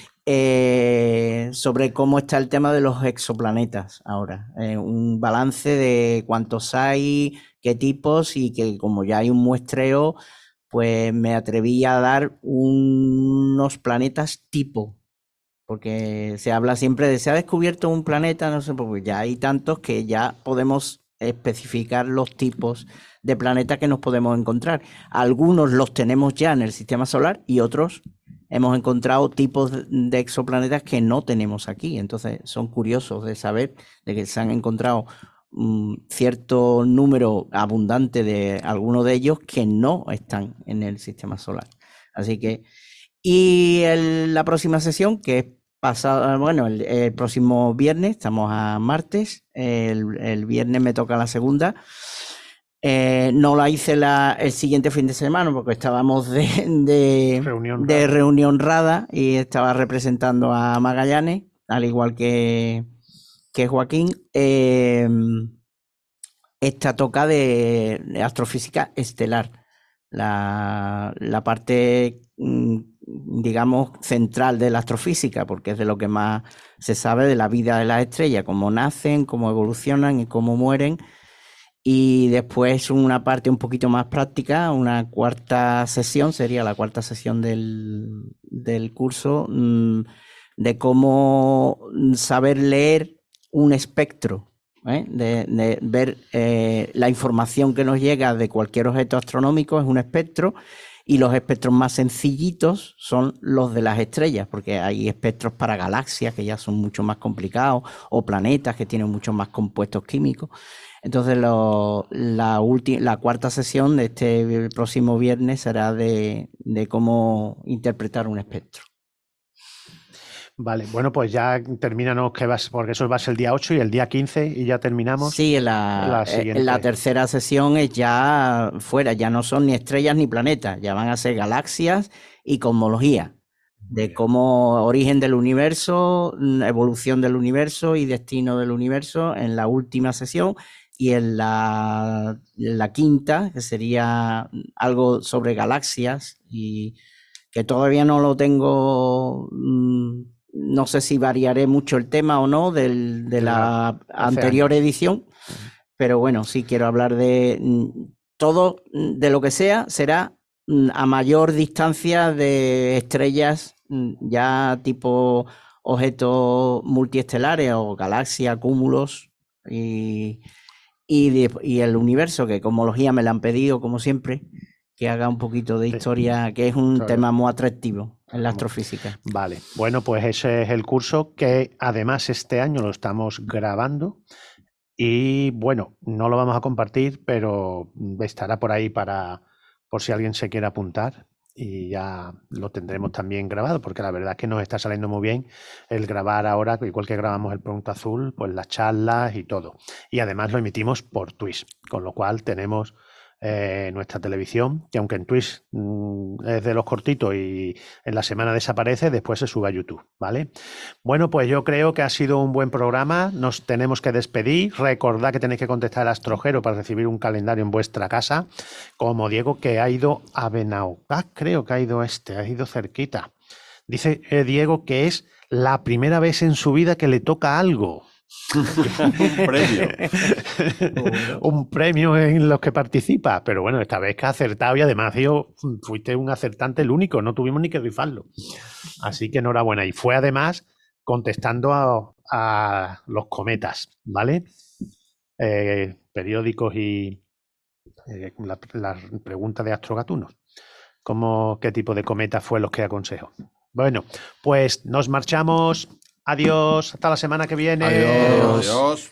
eh, sobre cómo está el tema de los exoplanetas ahora. Eh, un balance de cuántos hay, qué tipos y que como ya hay un muestreo, pues me atreví a dar unos planetas tipo. Porque se habla siempre de se ha descubierto un planeta, no sé, pues ya hay tantos que ya podemos especificar los tipos de planetas que nos podemos encontrar. Algunos los tenemos ya en el sistema solar y otros hemos encontrado tipos de- de exoplanetas que no tenemos aquí. Entonces son curiosos de saber de que se han encontrado mm, cierto número abundante de algunos de ellos que no están en el sistema solar. Así que, y el- la próxima sesión, que es pasado, bueno, el, el próximo viernes, estamos a martes, el, el viernes me toca la segunda. Eh, no la hice la, el siguiente fin de semana porque estábamos de, de, Reunión de rara. reunión rada y estaba representando a Magallanes, al igual que, que Joaquín. Eh, esta toca de, de astrofísica estelar, la, la parte, mm, digamos, central de la astrofísica, porque es de lo que más se sabe de la vida de las estrellas, cómo nacen, cómo evolucionan y cómo mueren. Y después una parte un poquito más práctica, una cuarta sesión, sería la cuarta sesión del, del curso, mm, de cómo saber leer un espectro, ¿eh? de, de ver eh, la información que nos llega de cualquier objeto astronómico, es un espectro, Y los espectros más sencillitos son los de las estrellas, porque hay espectros para galaxias que ya son mucho más complicados, o planetas que tienen muchos más compuestos químicos. Entonces lo, la, ulti, la cuarta sesión de este próximo viernes será de, de cómo interpretar un espectro. Vale, bueno, pues ya terminanos, que vas, porque eso va a ser el día ocho y el día quince y ya terminamos. Sí, en la, la, en la tercera sesión es ya fuera, ya no son ni estrellas ni planetas, ya van a ser galaxias y cosmología, de cómo origen del universo, evolución del universo y destino del universo en la última sesión. Y en la, en la quinta, que sería algo sobre galaxias, y que todavía no lo tengo, no sé si variaré mucho el tema o no del, de la anterior edición, pero bueno, sí quiero hablar de todo, de lo que sea, será a mayor distancia de estrellas, ya tipo objetos multiestelares o galaxias, cúmulos y... Y, de, y el universo, que cosmología me la han pedido, como siempre, que haga un poquito de historia, que es un claro. tema muy atractivo en la astrofísica. Vale, bueno, pues ese es el curso que además este año lo estamos grabando y bueno, no lo vamos a compartir, pero estará por ahí para por si alguien se quiere apuntar. Y ya lo tendremos también grabado, porque la verdad es que nos está saliendo muy bien el grabar ahora, igual que grabamos el Pregunta Azul, pues las charlas y todo. Y además lo emitimos por Twitch, con lo cual tenemos eh, nuestra televisión, que aunque en Twitch mmm, es de los cortitos y en la semana desaparece, después se sube a YouTube, ¿vale? Bueno, pues yo creo que ha sido un buen programa, nos tenemos que despedir. Recordad que tenéis que contestar al astrojero para recibir un calendario en vuestra casa, como Diego, que ha ido a Benaucá, creo que ha ido este, ha ido cerquita. Dice eh, Diego que es la primera vez en su vida que le toca algo. un premio. un premio en los que participa, pero bueno, esta vez que ha acertado y además yo fuiste un acertante el único, no tuvimos ni que rifarlo, así que enhorabuena. Y fue además contestando a, a los cometas, ¿vale? Eh, periódicos y eh, la, la pregunta de Astrogatunos, ¿cómo, qué tipo de cometa fue los que aconsejó? Bueno, pues nos marchamos. Adiós, hasta la semana que viene. Adiós. Adiós.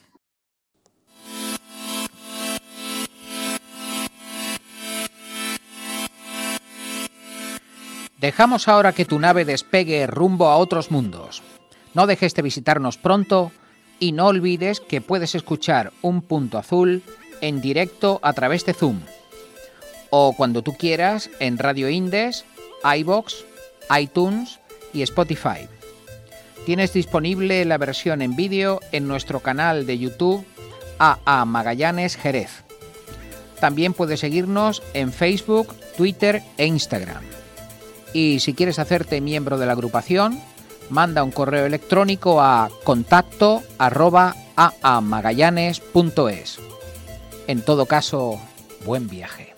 Dejamos ahora que tu nave despegue rumbo a otros mundos. No dejes de visitarnos pronto y no olvides que puedes escuchar Un Punto Azul en directo a través de Zoom o cuando tú quieras en Radio Indes, iVoox, iTunes y Spotify. Tienes disponible la versión en vídeo en nuestro canal de YouTube A A Magallanes Jerez. También puedes seguirnos en Facebook, Twitter e Instagram. Y si quieres hacerte miembro de la agrupación, manda un correo electrónico a contacto arroba aamagallanes punto es. En todo caso, buen viaje.